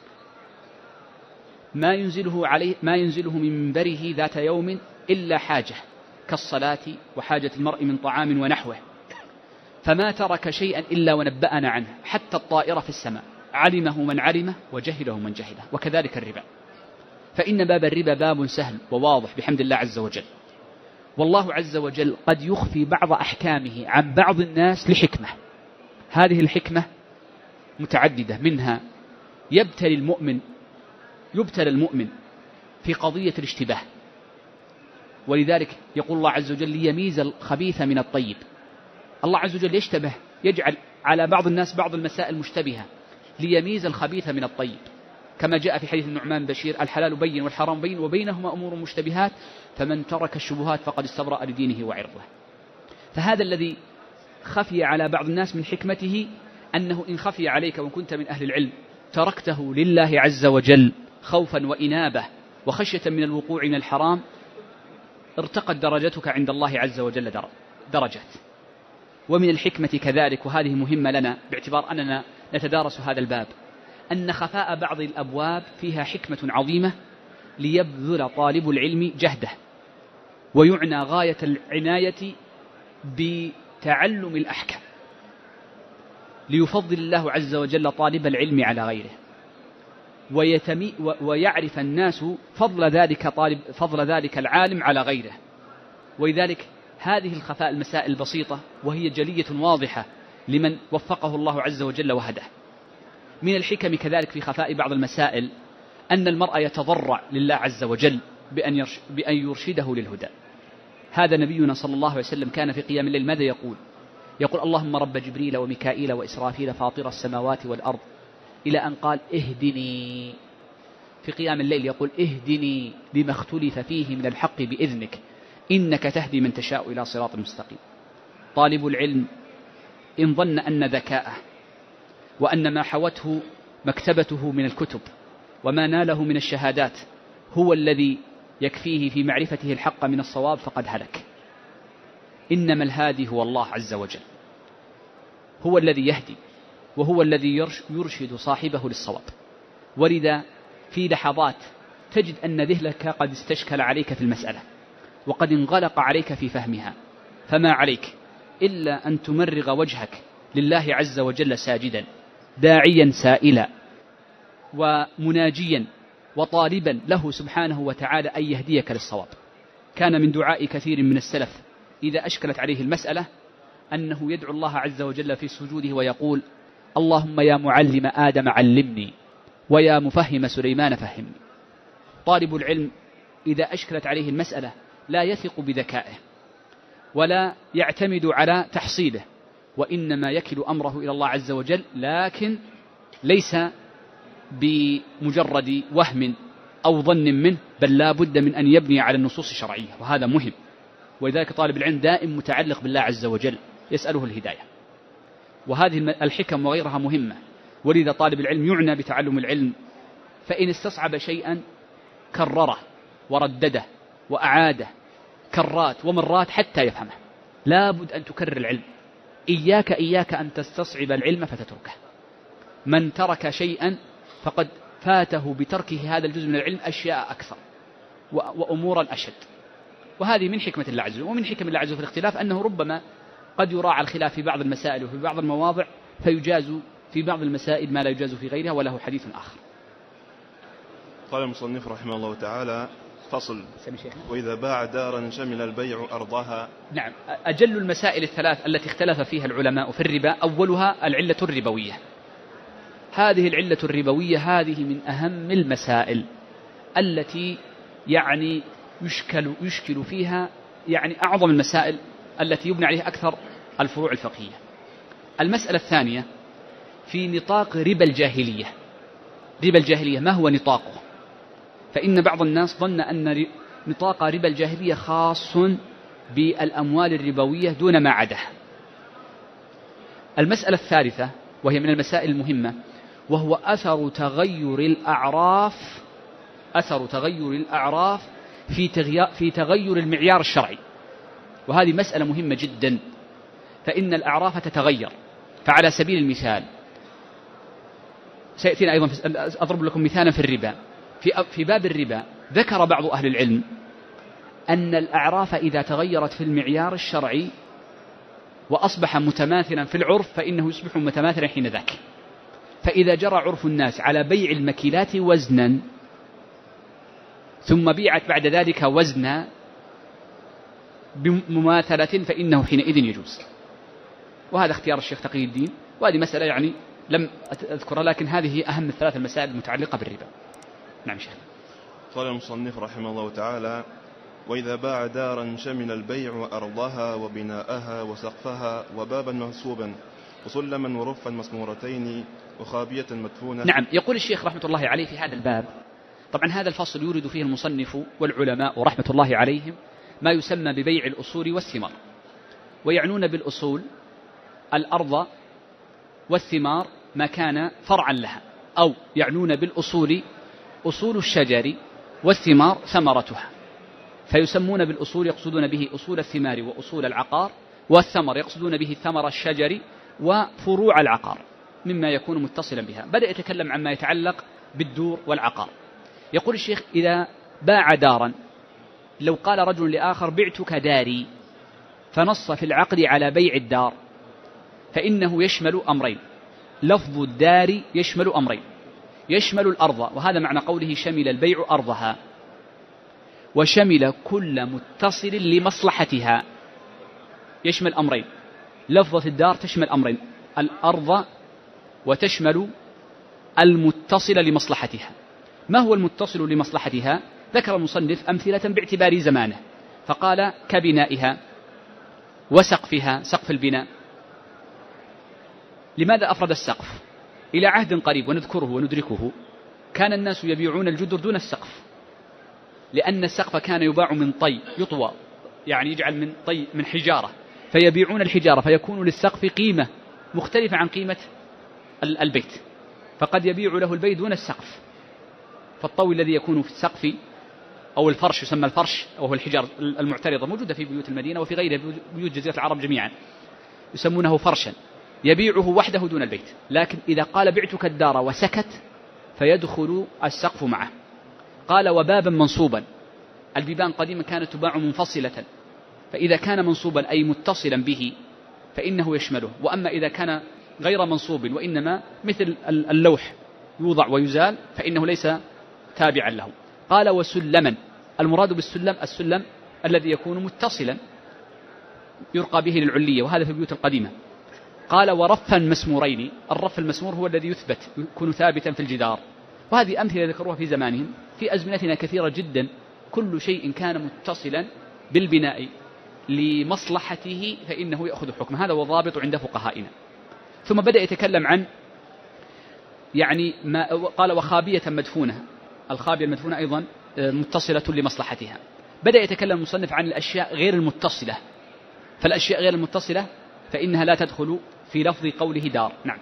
ما ينزله من منبره ذات يوم إلا حاجة كالصلاة وحاجة المرء من طعام ونحوه، فما ترك شيئا إلا ونبأنا عنه، حتى الطائرة في السماء علمه من علمه وجهله من جهله، وكذلك الربا. فإن باب الربا باب سهل وواضح بحمد الله عز وجل، والله عز وجل قد يخفي بعض أحكامه عن بعض الناس لحكمة، هذه الحكمة متعددة، منها يبتلي المؤمن في قضية الاشتباه، ولذلك يقول الله عز وجل ليميز الخبيث من الطيب. الله عز وجل يشتبه، يجعل على بعض الناس بعض المسائل مشتبهة ليميز الخبيث من الطيب، كما جاء في حديث النعمان بشير الحلال بين والحرام بين وبينهما أمور مشتبهات فمن ترك الشبهات فقد استبرأ لدينه وعرضه. فهذا الذي خفي على بعض الناس من حكمته أنه إن خفي عليك وإن كنت من أهل العلم تركته لله عز وجل خوفا وإنابة وخشية من الوقوع من الحرام، ارتقت درجتك عند الله عز وجل درجات. ومن الحكمة كذلك، وهذه مهمة لنا باعتبار أننا نتدارس هذا الباب، أن خفاء بعض الأبواب فيها حكمة عظيمة ليبذل طالب العلم جهده، ويعنى غاية العناية بتعلم الأحكام، ليفضل الله عز وجل طالب العلم على غيره، ويعرف الناس فضل ذلك العالم على غيره. ولذلك هذه الخفاء المسائل البسيطة وهي جلية واضحة لمن وفقه الله عز وجل وهداه. من الحكم كذلك في خفاء بعض المسائل أن المرء يتضرع لله عز وجل بأن يرشده للهدى. هذا نبينا صلى الله عليه وسلم كان في قيام الليل ماذا يقول؟ اللهم رب جبريل وميكائيل وإسرافيل فاطر السماوات والأرض، إلى أن قال اهدني. في قيام الليل يقول اهدني لما اختلف فيه من الحق بإذنك إنك تهدي من تشاء إلى صراط مستقيم. طالب العلم إن ظن أن ذكاءه وأن ما حوته مكتبته من الكتب وما ناله من الشهادات هو الذي يكفيه في معرفته الحق من الصواب فقد هلك. إنما الهادي هو الله عز وجل، هو الذي يهدي وهو الذي يرشد صاحبه للصواب. ولذا في لحظات تجد أن ذهنك قد استشكل عليك في المسألة وقد انغلق عليك في فهمها، فما عليك إلا أن تمرغ وجهك لله عز وجل ساجدا داعيا سائلا ومناجيا وطالبا له سبحانه وتعالى أن يهديك للصواب. كان من دعاء كثير من السلف إذا أشكلت عليه المسألة أنه يدعو الله عز وجل في سجوده ويقول اللهم يا معلم آدم علمني ويا مفهم سليمان فهمني. طالب العلم إذا أشكلت عليه المسألة لا يثق بذكائه ولا يعتمد على تحصيله، وإنما يكل أمره إلى الله عز وجل، لكن ليس بمجرد وهم أو ظن منه، بل لا بد من أن يبني على النصوص الشرعية، وهذا مهم. ولذلك طالب العلم دائم متعلق بالله عز وجل يسأله الهداية. وهذه الحكم وغيرها مهمة، ولذا طالب العلم يعنى بتعلم العلم، فإن استصعب شيئا كرره وردده وأعاده كرات ومرات حتى يفهمه. لا بد أن تكرر العلم. إياك أن تستصعب العلم فتتركه. من ترك شيئا فقد فاته بتركه هذا الجزء من العلم أشياء أكثر وأمورا أشد. وهذه من حكمة الله عز وجل. ومن حكم الله عز وجل في الاختلاف أنه ربما قد يراعى الخلاف في بعض المسائل وفي بعض المواضع فيجاز في بعض المسائل ما لا يجاز في غيرها، وله حديث آخر. قال المصنف رحمه الله تعالى: فصل: وإذا باع دارا شمل البيع أرضها. نعم، أجل المسائل الثلاث التي اختلف فيها العلماء في الربا أولها العلة الربوية. هذه العلة الربوية هذه من أهم المسائل التي يعني يشكل فيها يعني أعظم المسائل التي يبنى عليها أكثر الفروع الفقهية. المسألة الثانية في نطاق ربا الجاهلية. ربا الجاهلية ما هو نطاقه؟ فإن بعض الناس ظن أن نطاق ربا الجاهلية خاص بالأموال الربوية دون ما عداه. المسألة الثالثة وهي من المسائل المهمة، وهو أثر تغير الأعراف في تغير المعيار الشرعي. وهذه مسألة مهمة جدا، فإن الأعراف تتغير. فعلى سبيل المثال سيأتينا أيضا أضرب لكم مثالا في الربا. في باب الربا ذكر بعض أهل العلم أن الأعراف إذا تغيرت في المعيار الشرعي وأصبح متماثلا في العرف فإنه يصبح متماثلا حين ذاك. فإذا جرى عرف الناس على بيع المكيلات وزنا ثم بيعت بعد ذلك وزنا بمماثلة فإنه حينئذ يجوز. وهذا اختيار الشيخ تقي الدين، وهذه مسألة يعني لم أذكرها، لكن هذه أهم الثلاث المسائل المتعلقة بالربا. نعم شيخ. قال المصنف رحمه الله تعالى: وإذا باع دارا شمل البيع أرضها وبناءها وسقفها وبابا منصوبا وسلما ورفا مسمورتين وخابية مدفونة. نعم. يقول الشيخ رحمة الله عليه في هذا الباب، طبعا هذا الفصل يورد فيه المصنف والعلماء رحمة الله عليهم ما يسمى ببيع الأصول والثمار، ويعنون بالأصول الأرض والثمار ما كان فرعا لها، أو يعنون بالأصول أصول الشجر والثمار ثمرتها، فيسمون بالأصول يقصدون به أصول الثمار وأصول العقار، والثمر يقصدون به ثمر الشجر وفروع العقار مما يكون متصلا بها. بدأ يتكلم عما يتعلق بالدور والعقار. يقول الشيخ: إذا باع دارا، لو قال رجل لآخر بعتك داري، فنص في العقد على بيع الدار، فإنه يشمل أمرين. لفظ الدار يشمل أمرين: يشمل الأرض، وهذا معنى قوله شمل البيع أرضها، وشمل كل متصل لمصلحتها. يشمل أمرين، لفظة الدار تشمل أمرين: الأرض وتشمل المتصل لمصلحتها. ما هو المتصل لمصلحتها؟ ذكر المصنف أمثلة باعتبار زمانه، فقال: كبنائها وسقفها، سقف البناء. لماذا أفرد السقف؟ إلى عهد قريب ونذكره وندركه كان الناس يبيعون الجدر دون السقف، لأن السقف كان يباع من طي، يطوى، يعني يجعل من طي من حجارة، فيبيعون الحجارة، فيكون للسقف قيمة مختلفة عن قيمة البيت، فقد يبيع له البيت دون السقف. فالطوي الذي يكون في السقف أو الفرش يسمى الفرش، وهو الحجار المعترضة، موجودة في بيوت المدينة وفي غيرها بيوت جزيرة العرب جميعا، يسمونه فرشا، يبيعه وحده دون البيت. لكن إذا قال بعتك الدار وسكت فيدخل السقف معه. قال: وبابا منصوبا، البيبان قديما كانت تباع منفصلة، فإذا كان منصوبا أي متصلا به فإنه يشمله. وأما إذا كان غير منصوب وإنما مثل اللوح يوضع ويزال فإنه ليس تابعا له. قال: وسلما، المراد بالسلم السلم الذي يكون متصلا يرقى به للعلية، وهذا في البيوت القديمة. قال: ورفا مسمورين، الرف المسمور هو الذي يثبت يكون ثابتا في الجدار. وهذه أمثلة ذكروها في زمانهم. في أزمنتنا كثيرة جدا، كل شيء كان متصلا بالبناء لمصلحته فإنه يأخذ حكم. هذا هو ضابط عند فقهائنا. ثم بدأ يتكلم عن يعني ما قال: وخابية مدفونة، الخابية المدفونة أيضا متصلة لمصلحتها. بدأ يتكلم المصنف عن الأشياء غير المتصلة، فالأشياء غير المتصلة فإنها لا تدخل في لفظ قوله دار. نعم.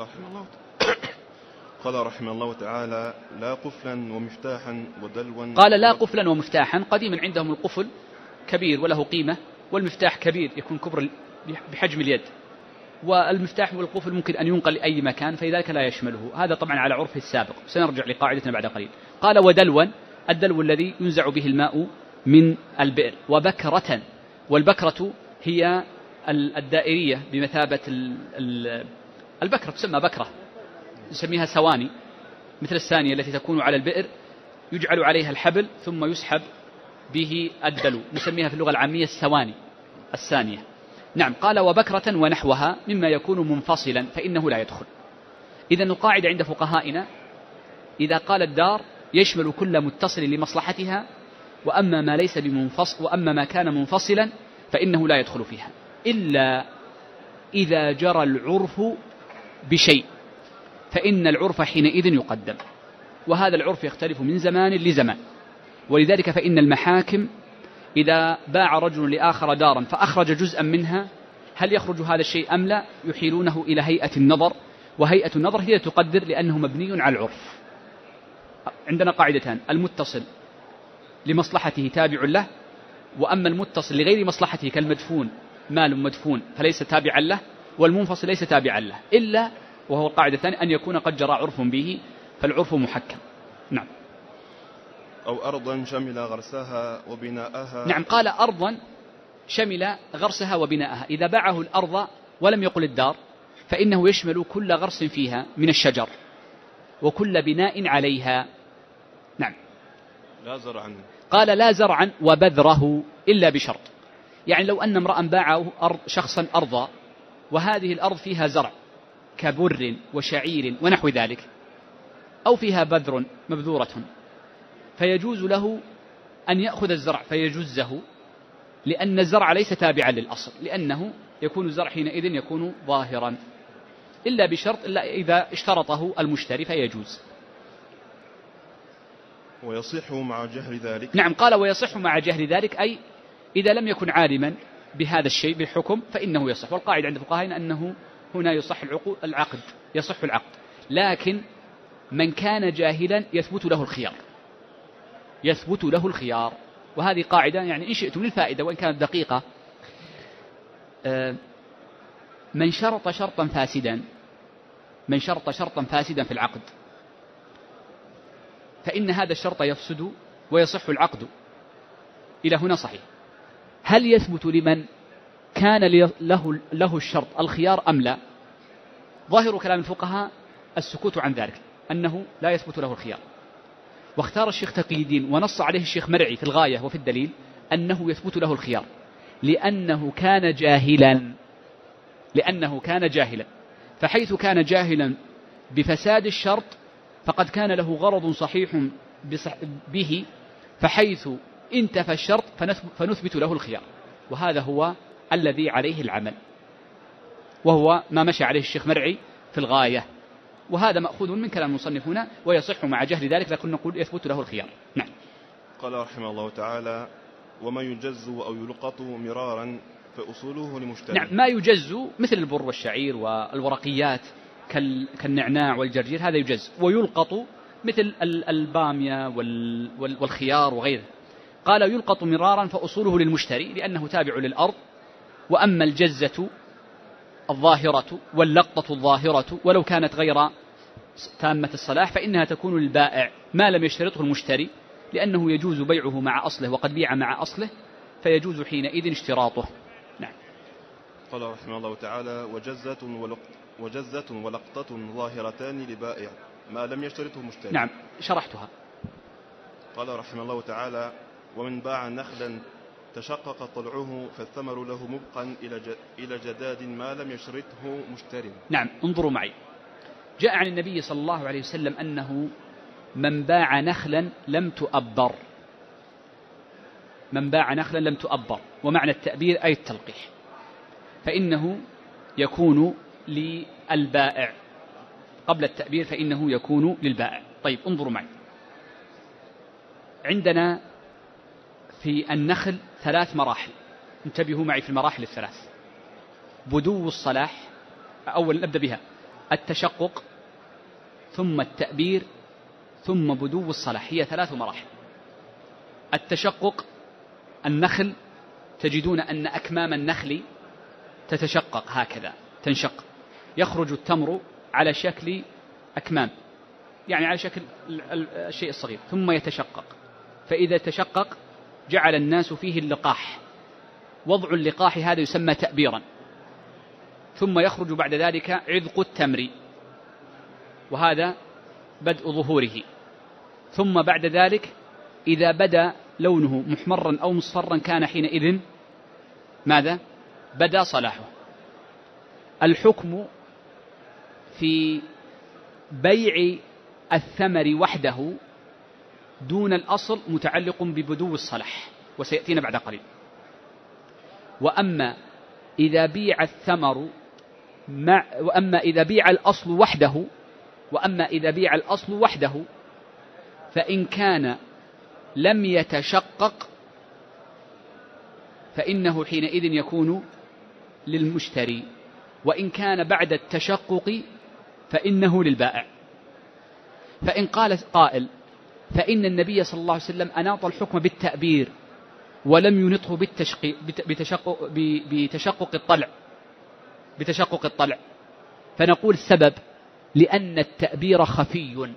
قال رحمه الله تعالى: لا قفلا ومفتاحا ودلوا. قال: لا قفلا ومفتاحا. قديما عندهم القفل كبير وله قيمة، والمفتاح كبير يكون كبر بحجم اليد، والمفتاح والقفل ممكن أن ينقل لأي مكان، فلذلك لا يشمله. هذا طبعا على عرفه السابق، سنرجع لقاعدتنا بعد قليل. قال: ودلوا، الدلو الذي ينزع به الماء من البئر. وبكرة، والبكرة هي الدائرية بمثابة البكرة، تسمى بكرة، نسميها سواني، مثل الثانية التي تكون على البئر، يجعل عليها الحبل ثم يسحب به الدلو، نسميها في اللغة العامية السواني الثانية. نعم. قال: وبكرة ونحوها مما يكون منفصلا فإنه لا يدخل. إذا القاعدة عند فقهائنا إذا قال الدار يشمل كل متصل لمصلحتها، وأما ما ليس بمنفصل، وأما ما كان منفصلا فإنه لا يدخل فيها، إلا إذا جرى العرف بشيء، فإن العرف حينئذ يقدم، وهذا العرف يختلف من زمان لزمان. ولذلك فإن المحاكم إذا باع رجل لآخر دارا فأخرج جزءا منها، هل يخرج هذا الشيء أم لا؟ يحيلونه إلى هيئة النظر، وهيئة النظر هي تقدر لأنه مبني على العرف. عندنا قاعدتان: المتصل لمصلحته تابع له، وأما المتصل لغير مصلحته كالمدفون، مال مدفون فليس تابعا له، والمنفصل ليس تابعا له، إلا وهو القاعدة الثانية أن يكون قد جرى عرف به، فالعرف محكم. نعم. أو أرضا شمل غرسها وبناءها. نعم. قال: أرضا شمل غرسها وبناءها. إذا باعه الأرض ولم يقل الدار فإنه يشمل كل غرس فيها من الشجر وكل بناء عليها. نعم. لا زرعا. قال لا زرعا وبذره إلا بشرط. يعني لو أن امرأ باع شخصا أرضا وهذه الأرض فيها زرع كبر وشعير ونحو ذلك، أو فيها بذر مبذورة، فيجوز له أن يأخذ الزرع فيجزه، لأن الزرع ليس تابعا للأصل، لأنه يكون الزرع حينئذ يكون ظاهرا، إلا بشرط، إلا إذا اشترطه المشتري فيجوز. ويصح مع جهل ذلك. نعم، قال ويصح مع جهل ذلك، أي إذا لم يكن عالما بهذا الشيء بالحكم فإنه يصح. والقاعدة عند فقهائنا أنه هنا يصح العقد، يصح العقد، لكن من كان جاهلا يثبت له الخيار، يثبت له الخيار. وهذه قاعدة يعني إن شئتم للفائدة وإن كانت دقيقة. من شرط شرطا فاسدا في العقد فإن هذا الشرط يفسد ويصح العقد. إلى هنا صحيح. هل يثبت لمن كان له الشرط الخيار أم لا؟ ظاهر كلام الفقهاء السكوت عن ذلك، أنه لا يثبت له الخيار. واختار الشيخ تقي الدين ونص عليه الشيخ مرعي في الغاية وفي الدليل أنه يثبت له الخيار، لأنه كان جاهلا. فحيث كان جاهلا بفساد الشرط فقد كان له غرض صحيح به، فحيث انتفى الشرط فنثبت له الخيار. وهذا هو الذي عليه العمل، وهو ما مشى عليه الشيخ مرعي في الغاية. وهذا مأخوذ من كلام المصنف هنا، ويصح مع جهل ذلك، لكن نقول يثبت له الخيار. نعم. قال رحمه الله تعالى: وما يجز أو يلقط مرارا فأصوله لمشتري. نعم، ما يجز مثل البر والشعير والورقيات كالنعناع والجرجير، هذا يجز. ويلقط مثل البامية والخيار وغيره. قال يلقط مرارا فأصوله للمشتري لأنه تابع للأرض. وأما الجزة الظاهرة واللقطة الظاهرة ولو كانت غير تامة الصلاح فإنها تكون للبائع ما لم يشترطه المشتري، لأنه يجوز بيعه مع أصله وقد بيع مع أصله، فيجوز حينئذ اشتراطه. نعم. قال رحمه الله تعالى: وجزة ولقطة ظاهرتان لبائع ما لم يشترطه المشتري. نعم، شرحتها. قال رحمه الله تعالى: ومن باع نخلا تشقق طلعه فالثمر له مبقا إلى جداد ما لم يشترطه مشتري. نعم، انظروا معي. جاء عن النبي صلى الله عليه وسلم أنه من باع نخلا لم تؤبر. من باع نخلا لم تؤبر، ومعنى التأبير أي التلقيح، فإنه يكون للبائع قبل التأبير، فإنه يكون للبائع. طيب انظروا معي. عندنا في النخل 3 مراحل، انتبهوا معي في المراحل ال3: بدو الصلاح، أولا نبدأ بها، التشقق، ثم التأبير، ثم بدو الصلاح. هي 3 مراحل. التشقق، النخل تجدون أن أكمام النخل تتشقق هكذا، تنشق، يخرج التمر على شكل أكمام، يعني على شكل الشيء الصغير، ثم يتشقق. فإذا تشقق جعل الناس فيه اللقاح. وضع اللقاح هذا يسمى تأبيرا. ثم يخرج بعد ذلك عذق التمر، وهذا بدء ظهوره. ثم بعد ذلك إذا بدا لونه محمرا أو مصفرا كان حينئذ ماذا؟ بدا صلاحه. الحكم في بيع الثمر وحده دون الأصل متعلق ببدو الصلاح، وسيأتينا بعد قليل. وأما إذا بيع الثمر وأما إذا بيع الأصل وحده فإن كان لم يتشقق فإنه حينئذ يكون للمشتري، وإن كان بعد التشقق فإنه للبائع. فإن قال قائل: فإن النبي صلى الله عليه وسلم أناط الحكم بالتأبير ولم ينطه بتشقق الطلع، فنقول السبب لأن التأبير خفي،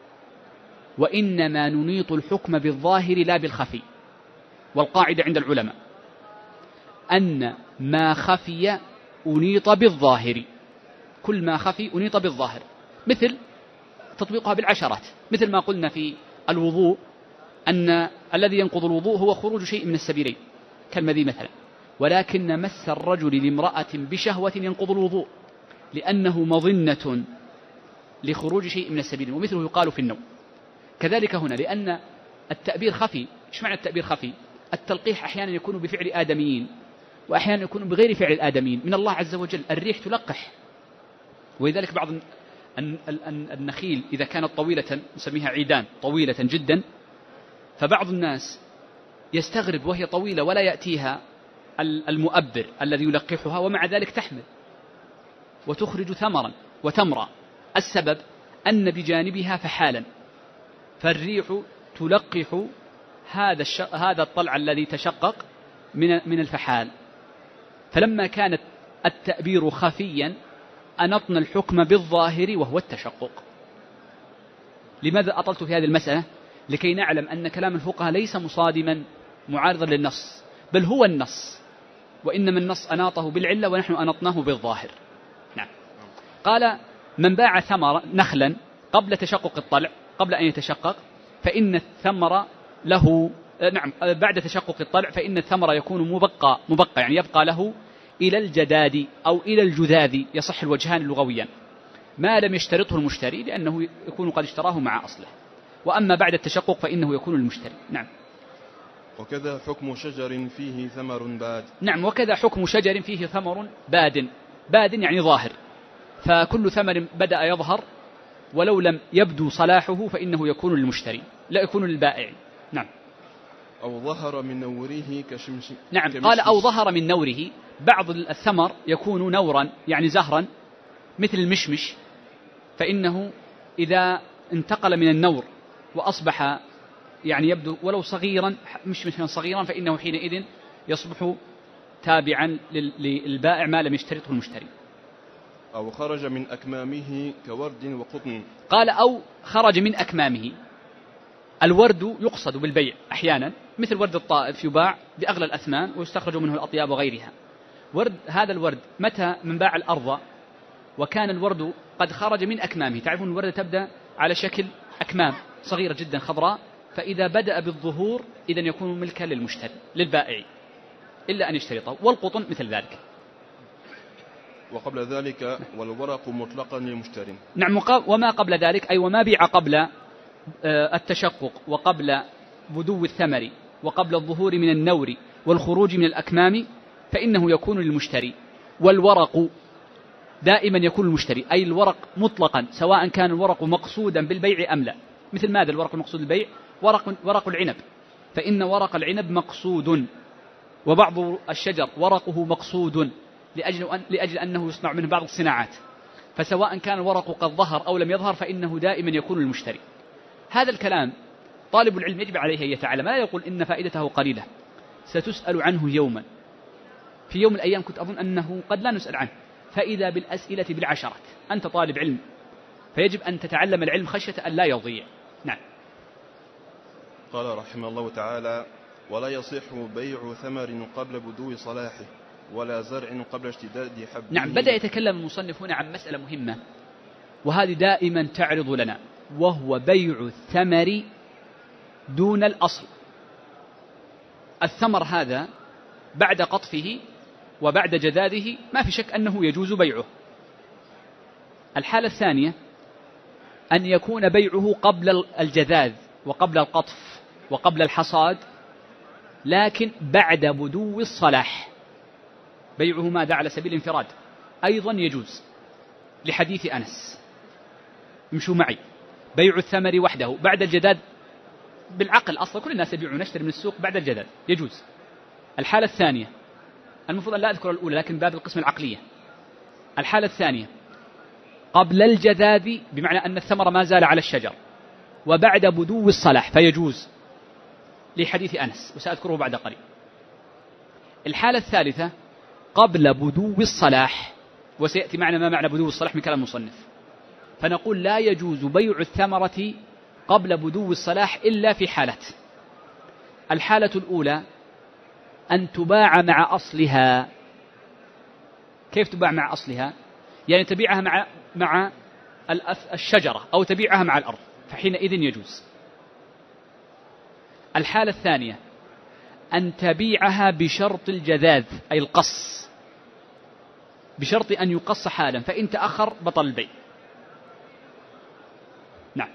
وإنما ننيط الحكم بالظاهر لا بالخفي. والقاعدة عند العلماء أن ما خفي أنيط بالظاهر، كل ما خفي أنيط بالظاهر، مثل تطبيقها بالعشرات، مثل ما قلنا في الوضوء أن الذي ينقض الوضوء هو خروج شيء من السبيلين كالمذي مثلا، ولكن مس الرجل لامرأة بشهوة ينقض الوضوء لأنه مظنة لخروج شيء من السبيلين، ومثله يقال في النوم. كذلك هنا لأن التأبير خفي. إيش معنى التأبير خفي؟ التلقيح أحيانا يكون بفعل آدميين وأحيانا يكون بغير فعل الآدميين من الله عز وجل. الريح تلقح، ولذلك بعض النخيل إذا كانت طويلة نسميها عيدان طويلة جدا، فبعض الناس يستغرب وهي طويلة ولا يأتيها المؤبر الذي يلقحها، ومع ذلك تحمل وتخرج ثمرا وتمرا. السبب أن بجانبها فحالا، فالريح تلقح هذا الطلع الذي تشقق من الفحال. فلما كانت التأبير خفيا أنطنا الحكم بالظاهر وهو التشقق. لماذا أطلت في هذه المسألة؟ لكي نعلم أن كلام الفقهاء ليس مصادما معارضا للنص، بل هو النص، وإنما النص أناطه بالعلة ونحن أنطناه بالظاهر. نعم. قال: من باع نخلا قبل تشقق الطلع، قبل أن يتشقق، فإن الثمر له بعد تشقق الطلع فإن الثمر يكون مبقى يعني يبقى له إلى الجداد أو إلى الجذاذ، يصح الوجهان لغويا، ما لم يشترطه المشتري لأنه يكون قد اشتراه مع أصله. وأما بعد التشقق فإنه يكون للمشتري. نعم. وكذا حكم شجر فيه ثمر باد. نعم، وكذا حكم شجر فيه ثمر باد يعني ظاهر، فكل ثمر بدأ يظهر ولو لم يبدو صلاحه فإنه يكون للمشتري لا يكون للبائع. نعم. أو ظهر من نوره كشمش. نعم. قال: أو ظهر من نوره. بعض الثمر يكون نورا يعني زهرا مثل المشمش، فإنه إذا انتقل من النور وأصبح يعني يبدو ولو صغيرا مشمشا صغيرا فإنه حينئذ يصبح تابعا للبائع ما لم يشترطه المشتري. أو خرج من أكمامه كورد وقطن. قال: أو خرج من أكمامه. الورد يقصد بالبيع أحيانا، مثل ورد الطائف يباع بأغلى الأثمان ويستخرج منه الأطياب وغيرها. هذا الورد متى من باع الأرض وكان الورد قد خرج من أكمامه. تعرفون الوردة تبدأ على شكل أكمام صغيرة جدا خضراء، فإذا بدأ بالظهور إذن يكون ملكا للمشتري للبائع إلا أن يشترطه. والقطن مثل ذلك. وقبل ذلك والورق مطلقا للمشتري. نعم. وما قبل ذلك أي وما بيع قبل التشقق وقبل بدو الثمر وقبل الظهور من النور والخروج من الأكمام فإنه يكون للمشتري. والورق دائما يكون للمشتري، أي الورق مطلقا سواء كان الورق مقصودا بالبيع أم لا. مثل ماذا الورق المقصود بالبيع؟ ورق العنب، فإن ورق العنب مقصود، وبعض الشجر ورقه مقصود لأجل أنه يصنع منه بعض الصناعات، فسواء كان الورق قد ظهر أو لم يظهر فإنه دائما يكون للمشتري. هذا الكلام طالب العلم يجب عليه أن يتعلم، لا يقول إن فائدته قليلة، ستسأل عنه يوما. في يوم من الأيام كنت أظن أنه قد لا نسأل عنه، فإذا بالأسئلة بالعشرات. أنت طالب علم فيجب أن تتعلم العلم خشية أن لا يضيع. نعم. قال رحمه الله تعالى: ولا يصح بيع ثمر قبل بدو صلاحه ولا زرع قبل اشتداد حبه. نعم. بدأ يتكلم المصنف هنا عن مسألة مهمة، وهذه دائما تعرض لنا، وهو بيع الثمر دون الأصل. الثمر هذا بعد قطفه وبعد جذاذه ما في شك أنه يجوز بيعه. الحالة الثانية أن يكون بيعه قبل الجذاذ وقبل القطف وقبل الحصاد، لكن بعد بدو الصلاح. بيعه ماذا على سبيل الانفراد أيضا يجوز، لحديث أنس. امشوا معي. بيع الثمر وحده بعد الجذاذ بالعقل أصلا كل الناس يبيعون نشتري من السوق بعد الجذاذ يجوز. الحالة الثانية، المفروض أن لا أذكر الأولى لكن باب القسم العقلية. الحالة الثانية قبل الجذاذ بمعنى أن الثمر ما زال على الشجر، وبعد بدو الصلاح فيجوز، لحديث أنس وسأذكره بعد قليل. الحالة الثالثة قبل بدو الصلاح، وسيأتي معنا ما معنى بدو الصلاح من كلام المصنف. فنقول لا يجوز بيع الثمرة قبل بدو الصلاح إلا في حالات. الحالة الأولى أن تباع مع أصلها. كيف تباع مع أصلها؟ يعني تبيعها مع الشجرة أو تبيعها مع الأرض، فحينئذ يجوز. الحالة الثانية أن تبيعها بشرط الجذاذ أي القص، بشرط أن يقص حالا، فإن تأخر بطل البيع. نعم.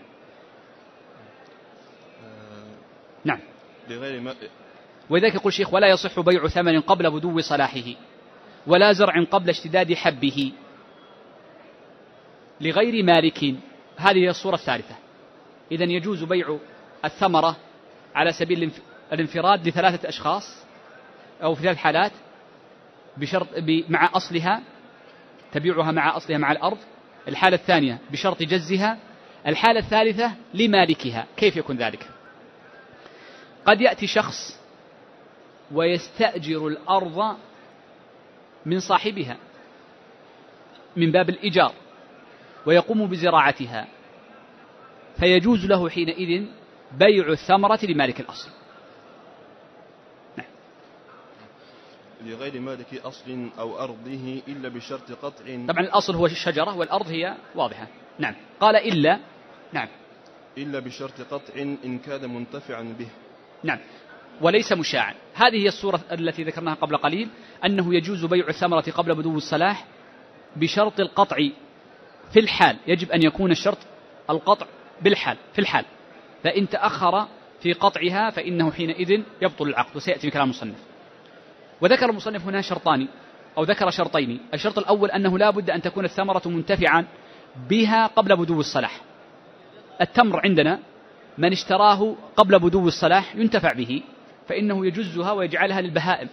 نعم. ولذلك يقول الشيخ: ولا يصح بيع ثمن قبل بدو صلاحه، ولا زرع قبل اشتداد حبه لغير مالك. هذه هي الصورة الثالثة. إذن يجوز بيع الثمرة على سبيل الانفراد لثلاثة أشخاص أو في 3 حالات بشرط مع أصلها، تبيعها مع أصلها مع الأرض. الحالة الثانية بشرط جزها. الحالة الثالثة لمالكها. كيف يكون ذلك؟ قد يأتي شخص ويستأجر الأرض من صاحبها من باب الإيجار ويقوم بزراعتها، فيجوز له حينئذ بيع الثمرة لمالك الأصل. نعم. لغير مالك أصل أو أرضه إلا بشرط قطع. طبعا الأصل هو الشجرة والأرض هي واضحة. نعم. قال إلا. نعم. إلا بشرط قطع إن كان منتفعا به. نعم. وليس مشاعا. هذه هي الصورة التي ذكرناها قبل قليل، أنه يجوز بيع الثمرة قبل بدو الصلاح بشرط القطع في الحال. يجب أن يكون الشرط القطع بالحال في الحال، فإن تأخر في قطعها فإنه حينئذ يبطل العقد، وسيأتي بكلام المصنف. وذكر المصنف هنا شرطان أو ذكر شرطين. الشرط الأول أنه لا بد أن تكون الثمرة منتفعا بها قبل بدو الصلاح. التمر عندنا من اشتراه قبل بدو الصلاح ينتفع به، فإنه يجزها ويجعلها للبهائم.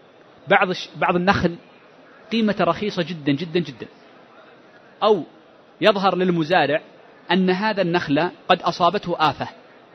بعض النخل قيمة رخيصة جدا جدا جدا، أو يظهر للمزارع أن هذا النخل قد أصابته آفة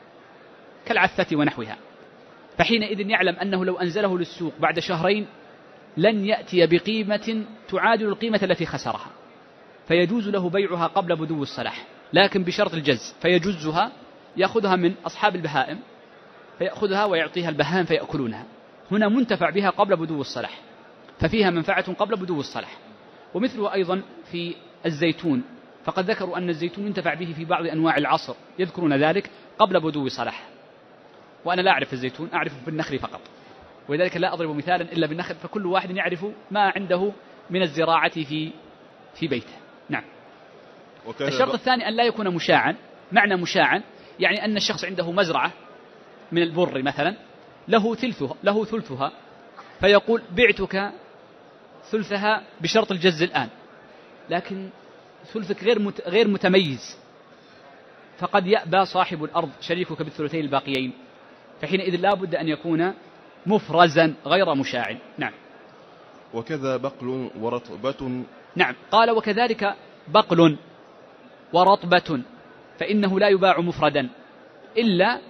كالعثة ونحوها، فحينئذ يعلم أنه لو أنزله للسوق بعد 2 شهر لن يأتي بقيمة تعادل القيمة التي خسرها، فيجوز له بيعها قبل بدو الصلاح، لكن بشرط الجز. فيجزها، يأخذها من أصحاب البهائم، فيأخذها ويعطيها البهائم فيأكلونها. هنا منتفع بها قبل بدو الصلاح، ففيها منفعة قبل بدو الصلاح. ومثله أيضا في الزيتون، فقد ذكروا أن الزيتون ينتفع به في بعض أنواع العصر، يذكرون ذلك قبل بدو صلاح. وأنا لا أعرف الزيتون، أعرفه بالنخل فقط، ولذلك لا أضرب مثالا إلا بالنخل، فكل واحد يعرف ما عنده من الزراعة في بيته. نعم. الشرط الثاني أن لا يكون مشاعا. معنى مشاعا يعني أن الشخص عنده مزرعة من البر مثلا، له ثلثها، فيقول بعتك ثلثها بشرط الجز الآن، لكن ثلثك غير متميز، فقد يأبى صاحب الأرض شريكك بالثلثين الباقيين، فحينئذ لا بد أن يكون مفرزا غير مشاع. نعم. وكذا بقل ورطبة. نعم. قال: وكذلك بقل ورطبة، فإنه لا يباع مفردا إلا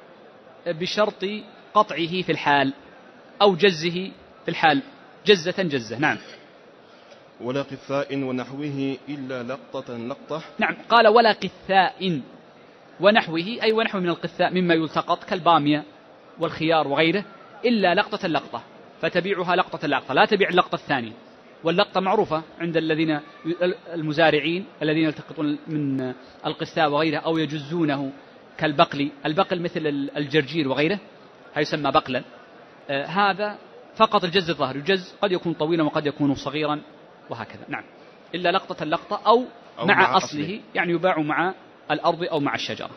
بشرط قطعه في الحال أو جزه في الحال، جزة. نعم. ولا قثاء ونحوه إلا لقطة. نعم. قال: ولا قثاء ونحوه، أي ونحو من القثاء مما يلتقط كالبامية والخيار وغيره، إلا لقطة، فتبيعها لقطة، لا تبيع اللقطة الثانية. واللقطة معروفة عند المزارعين الذين يلتقطون من القثاء وغيره أو يجزونه كالبقل. البقل مثل الجرجير وغيره هيسمى بقلا. هذا فقط الجز الظاهر، الجز قد يكون طويلا وقد يكون صغيرا وهكذا. نعم. إلا لقطة أو مع أصله، يعني يباع مع الأرض أو مع الشجرة.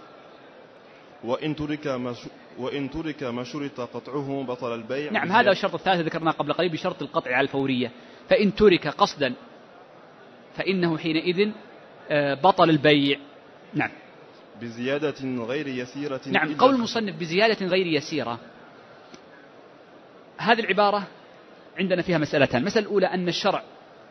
وإن ترك ما شرط قطعه بطل البيع. نعم. هذا الشرط الثالث ذكرناه قبل قليل بشرط القطع على الفورية، فإن ترك قصدا فإنه حينئذ بطل البيع. نعم. بزيادة غير يسيرة. نعم. قول المصنف بزيادة غير يسيرة، هذه العبارة عندنا فيها مسألتان. المسألة الأولى أن الشرع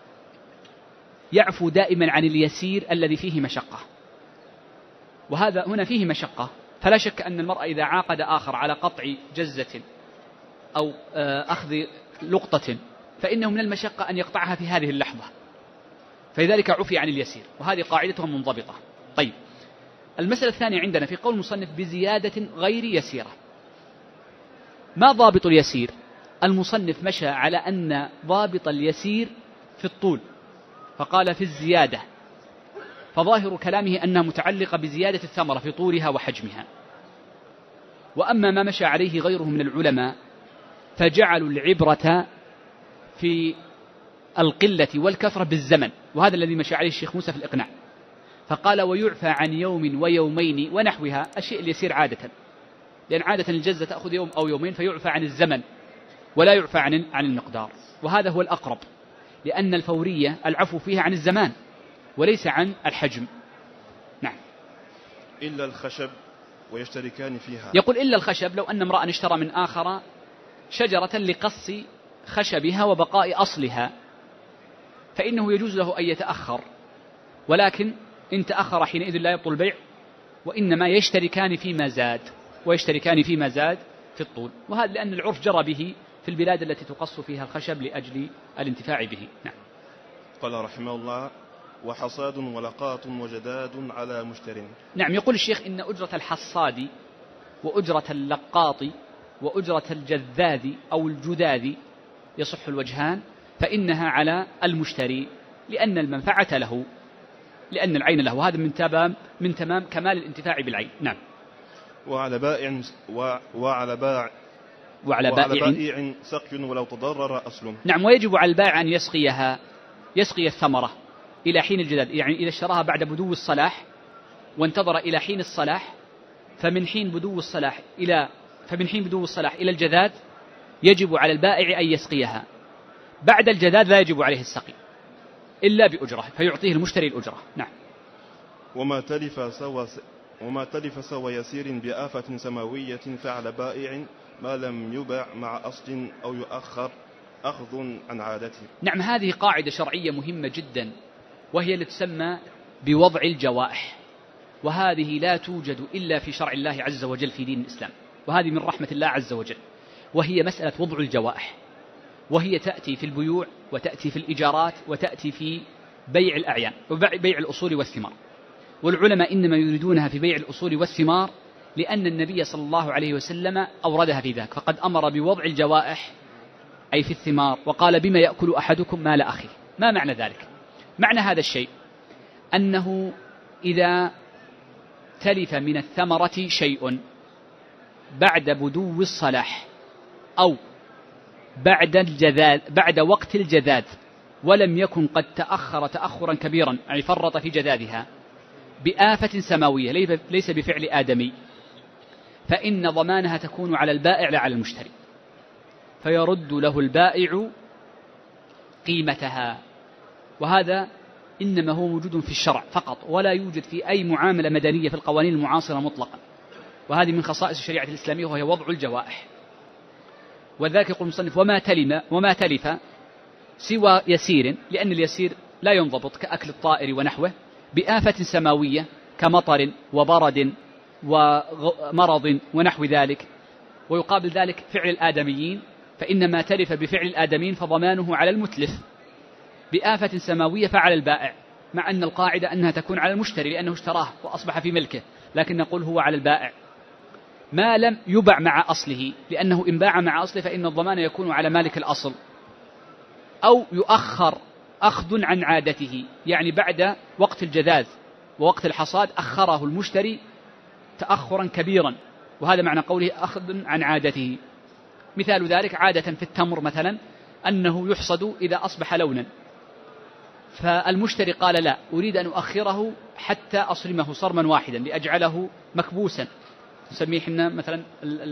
يعفو دائما عن اليسير الذي فيه مشقة، وهذا هنا فيه مشقة، فلا شك أن المرأة إذا عاقد آخر على قطع جزة أو أخذ لقطة فإنه من المشقة أن يقطعها في هذه اللحظة، فلذلك عفي عن اليسير، وهذه قاعدتهم منضبطة. طيب، المسألة الثانية عندنا في قول المصنف بزيادة غير يسيرة. ما ضابط اليسير؟ المصنف مشى على أن ضابط اليسير في الطول، فقال في الزيادة، فظاهر كلامه أنها متعلقة بزيادة الثمرة في طولها وحجمها. وأما ما مشى عليه غيره من العلماء فجعلوا العبرة في القلة والكثرة بالزمن، وهذا الذي مشى عليه الشيخ موسى في الإقناع، فقال ويعفى عن يوم ويومين ونحوها، الشيء اللي يصير عادة، لأن عادة الجزة تأخذ يوم أو يومين فيعفى عن الزمن ولا يعفى عن المقدار، وهذا هو الأقرب، لأن الفورية العفو فيها عن الزمان وليس عن الحجم. نعم. إلا الخشب ويشتركان فيها. يقول إلا الخشب، لو أن امرأ اشترى من آخر شجرة لقص خشبها وبقاء أصلها فإنه يجوز له أن يتأخر، ولكن إن تأخر حينئذ لا يبطل البيع، وإنما يشتركان فيما زاد في الطول، وهذا لأن العرف جرى به في البلاد التي تقص فيها الخشب لأجل الانتفاع به. نعم. قال رحمه الله وحصاد ولقاط وجداد على مشتر. نعم. يقول الشيخ إن أجرة الحصاد وأجرة اللقاط وأجرة الجذاذ أو الجذاذ يصح الوجهان، فإنها على المشتري لأن المنفعة له، لأن العين له، وهذا من تمام كمال الانتفاع بالعين. نعم. وعلى بائع سقي ولو تضرر أصل. نعم. ويجب على البائع أن يسقي الثمرة إلى حين الجداد، يعني إذا اشتراها بعد بدو الصلاح وانتظر إلى حين الصلاح، فمن حين بدو الصلاح إلى الجداد يجب على البائع أن يسقيها، بعد الجداد لا يجب عليه السقي إلا بأجرة فيعطيه المشتري الأجرة. نعم. وما تلف سوى يسير بآفة سماوية فعلى بائع ما لم يباع مع أصل أو يؤخر أخذ عن عادته. نعم. هذه قاعدة شرعية مهمة جدا، وهي التي تسمى بوضع الجوائح، وهذه لا توجد إلا في شرع الله عز وجل في دين الإسلام، وهذه من رحمة الله عز وجل، وهي مسألة وضع الجوائح، وهي تأتي في البيوع وتأتي في الإيجارات وتأتي في بيع الأعيان وبيع الأصول والثمار، والعلماء إنما يريدونها في بيع الأصول والثمار لأن النبي صلى الله عليه وسلم أوردها في ذاك، فقد أمر بوضع الجوائح أي في الثمار، وقال بما يأكل أحدكم مال أخيه. ما معنى ذلك؟ معنى هذا الشيء أنه إذا تلف من الثمرة شيء بعد بدو الصلاح أو بعد وقت الجذاذ ولم يكن قد تأخر تأخرا كبيرا، يعني فرط في جذاذها بآفة سماوية ليس بفعل آدمي، فإن ضمانها تكون على البائع لا على المشتري، فيرد له البائع قيمتها، وهذا إنما هو موجود في الشرع فقط، ولا يوجد في أي معاملة مدنية في القوانين المعاصرة مطلقا، وهذه من خصائص الشريعة الإسلامية وهي وضع الجوائح. وذلك يقول المصنف وما تلف سوى يسير، لأن اليسير لا ينضبط كأكل الطائر ونحوه، بآفة سماوية كمطر وبرد ومرض ونحو ذلك، ويقابل ذلك فعل الآدميين، فإن ما تلف بفعل الآدميين فضمانه على المتلف، بآفة سماوية فعلى البائع، مع أن القاعدة أنها تكون على المشتري لأنه اشتراه وأصبح في ملكه، لكن نقول هو على البائع ما لم يبع مع أصله، لأنه إن باع مع أصله فإن الضمان يكون على مالك الأصل، أو يؤخر أخذ عن عادته، يعني بعد وقت الجذاذ ووقت الحصاد أخره المشتري تأخرا كبيرا، وهذا معنى قوله أخذ عن عادته. مثال ذلك عادة في التمر مثلا أنه يحصد إذا أصبح لونا، فالمشتري قال لا، أريد أن أؤخره حتى أصرمه صرما واحدا لأجعله مكبوسا، نسميه حنا مثلا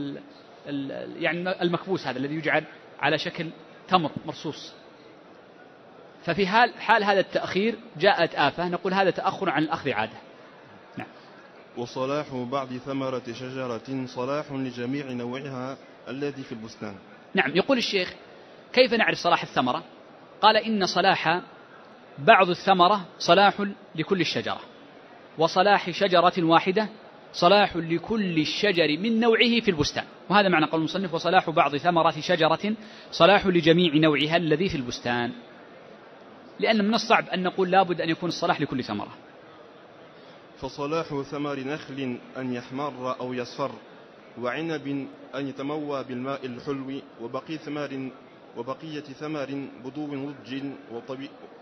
يعني المكبوس هذا الذي يجعل على شكل تمر مرصوص، ففي حال هذا التأخير جاءت آفة، نقول هذا تأخر عن الأخذ عادة. نعم. وصلاح بعض ثمرة شجرة صلاح لجميع نوعها الذي في البستان. نعم. يقول الشيخ كيف نعرف صلاح الثمرة؟ قال إن صلاح بعض الثمرة صلاح لكل الشجرة، وصلاح شجرة واحدة صلاح لكل الشجر من نوعه في البستان، وهذا معنى قول المصنف وصلاح بعض ثمرة شجرة صلاح لجميع نوعها الذي في البستان، لأن من الصعب أن نقول لابد أن يكون الصلاح لكل ثمرة. فصلاح ثمر نخل أن يحمر أو يصفر، وعنب أن يتموى بالماء الحلو، وبقية ثمر بدو نضج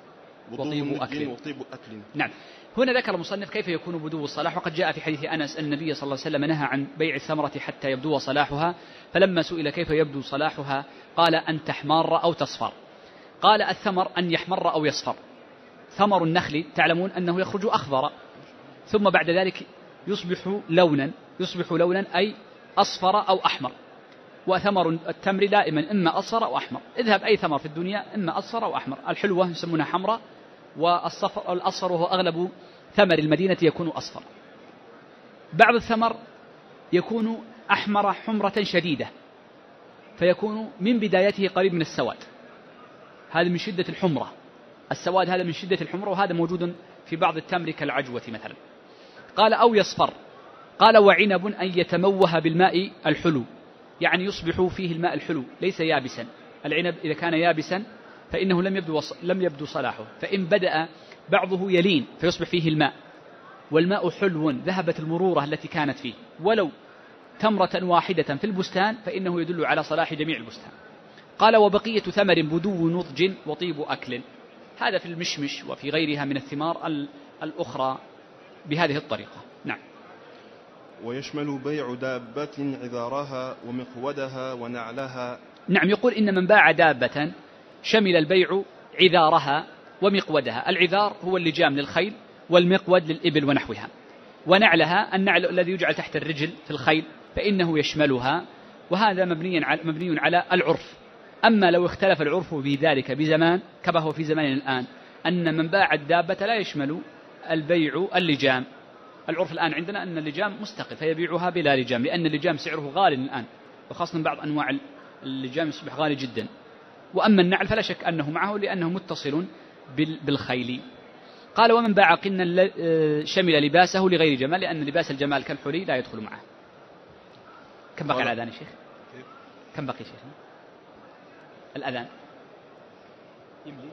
وطيب أكل. وطيب أكل. نعم. هنا ذكر المصنف كيف يكون بدو الصلاح، وقد جاء في حديث أنس النبي صلى الله عليه وسلم نهى عن بيع الثمرة حتى يبدو صلاحها، فلما سئل كيف يبدو صلاحها قال أن تحمر أو تصفر. قال الثمر أن يحمر أو يصفر. ثمر النخل تعلمون أنه يخرج أخضر ثم بعد ذلك يصبح لونا أي أصفر أو أحمر، وثمر التمر دائما إما أصفر أو أحمر. اذهب أي ثمر في الدنيا إما أصفر أو أحمر. الحلوة يسمونها حمراء، والأصفر وهو أغلب ثمر المدينة يكون أصفر. بعض الثمر يكون أحمر حمرة شديدة فيكون من بدايته قريب من السواد، هذا من شدة الحمرة. السواد هذا من شدة الحمرة، وهذا موجود في بعض التمر كالعجوة مثلا. قال أو يصفر. قال وعنب أن يتموه بالماء الحلو، يعني يصبح فيه الماء الحلو ليس يابسا. العنب إذا كان يابسا فإنه لم يبدو صلاحه، فإن بدأ بعضه يلين فيصبح فيه الماء، والماء حلو ذهبت المرورة التي كانت فيه، ولو تمرة واحدة في البستان فإنه يدل على صلاح جميع البستان. قال وبقية ثمر بدو نضج وطيب أكل. هذا في المشمش وفي غيرها من الثمار الأخرى بهذه الطريقة. نعم. ويشمل بيع دابة عذارها ومقودها ونعلها. نعم، يقول إن من باع دابة شمل البيع عذارها ومقودها. العذار هو اللجام للخيل، والمقود للإبل ونحوها، ونعلها النعل الذي يجعل تحت الرجل في الخيل فإنه يشملها، وهذا مبني على العرف. أما لو اختلف العرف بذلك بزمان كما هو في زماننا الآن، أن من باع الدابة لا يشمل البيع اللجام. العرف الآن عندنا أن اللجام مستقل فيبيعها بلا لجام، لأن اللجام سعره غالي الآن، وخاصة بعض أنواع اللجام يصبح غالي جدا. وأما النعل فلا شك أنه معه لأنه متصل بالخيل. قال ومن باع قنا شمل لباسه لغير جمال، لأن لباس الجمال كالحلي لا يدخل معه. كم بقي الأذان يا شيخ؟ كم بقي شيخ الأذان؟ يملي.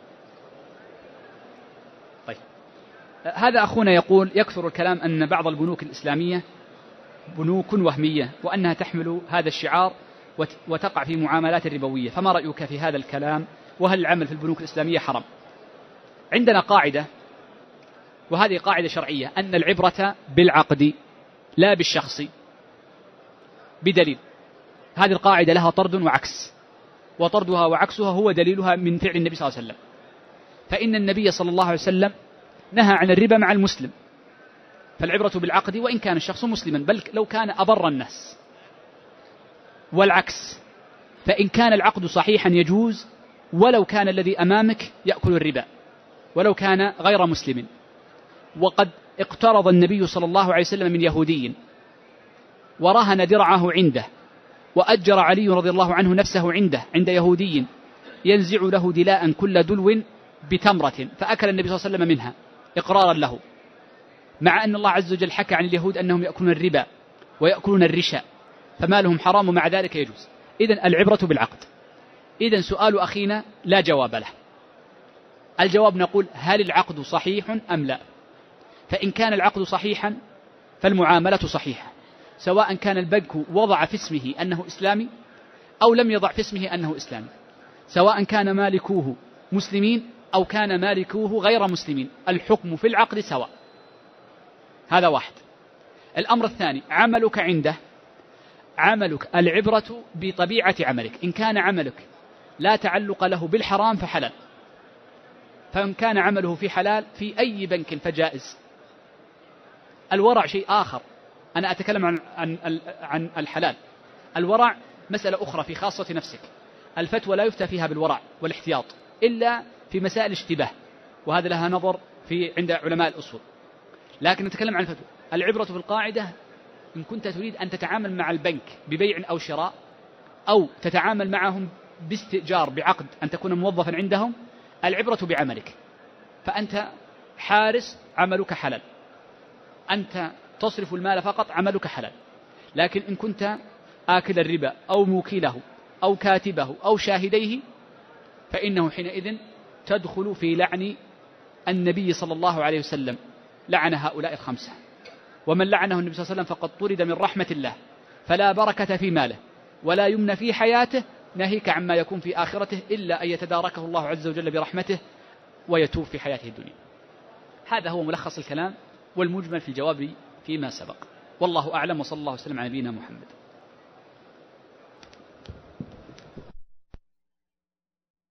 طيب، هذا أخونا يقول يكثر الكلام أن بعض البنوك الإسلامية بنوك وهمية، وأنها تحمل هذا الشعار وتقع في معاملات ربوية، فما رأيك في هذا الكلام؟ وهل العمل في البنوك الإسلامية حرام؟ عندنا قاعدة، وهذه قاعدة شرعية، أن العبرة بالعقد لا بالشخص، بدليل. هذه القاعدة لها طرد وعكس، وطردها وعكسها هو دليلها من فعل النبي صلى الله عليه وسلم. فإن النبي صلى الله عليه وسلم نهى عن الربا مع المسلم، فالعبرة بالعقد وإن كان الشخص مسلما، بل لو كان أبر الناس. والعكس، فإن كان العقد صحيحا يجوز ولو كان الذي أمامك يأكل الربا، ولو كان غير مسلم. وقد اقترض النبي صلى الله عليه وسلم من يهودي ورهن درعه عنده، وأجر علي رضي الله عنه نفسه عنده عند يهودي ينزع له دلاء كل دلو بتمرة، فأكل النبي صلى الله عليه وسلم منها إقرارا له، مع أن الله عز وجل حكى عن اليهود أنهم يأكلون الربا ويأكلون الرشا، فما لهم حرام ومع ذلك يجوز. إذن العبرة بالعقد. إذن سؤال أخينا لا جواب له. الجواب نقول هل العقد صحيح أم لا؟ فإن كان العقد صحيحا فالمعاملة صحيحة، سواء كان البنك وضع في اسمه أنه إسلامي أو لم يضع في اسمه أنه إسلامي، سواء كان مالكوه مسلمين أو كان مالكوه غير مسلمين، الحكم في العقد سواء. هذا واحد. الأمر الثاني، عملك عنده، عملك العبرة بطبيعة عملك. إن كان عملك لا تعلق له بالحرام فحلال، فإن كان عمله في حلال في أي بنك فجائز. الورع شيء آخر، أنا أتكلم عن الحلال. الورع مسألة أخرى في خاصة نفسك. الفتوى لا يفتى فيها بالورع والاحتياط إلا في مسائل اشتباه، وهذا لها نظر عند علماء الأصول. لكن نتكلم عن الفتوى. العبرة في القاعدة، إن كنت تريد أن تتعامل مع البنك ببيع أو شراء، أو تتعامل معهم باستئجار بعقد أن تكون موظفا عندهم، العبرة بعملك. فأنت حارس عملك حلال، أنت تصرف المال فقط عملك حلال. لكن إن كنت آكل الربا أو موكله أو كاتبه أو شاهديه فإنه حينئذ تدخل في لعن النبي صلى الله عليه وسلم، لعن هؤلاء الخمسة. ومن لعنه النبي صلى الله عليه وسلم فقد طرد من رحمة الله، فلا بركة في ماله ولا يمن في حياته، ناهيك عما يكون في آخرته إلا أن يتداركه الله عز وجل برحمته ويتوب في حياته الدنيا. هذا هو ملخص الكلام والمجمل في الجواب فيما سبق، والله أعلم، وصلى الله وسلم على نبينا محمد.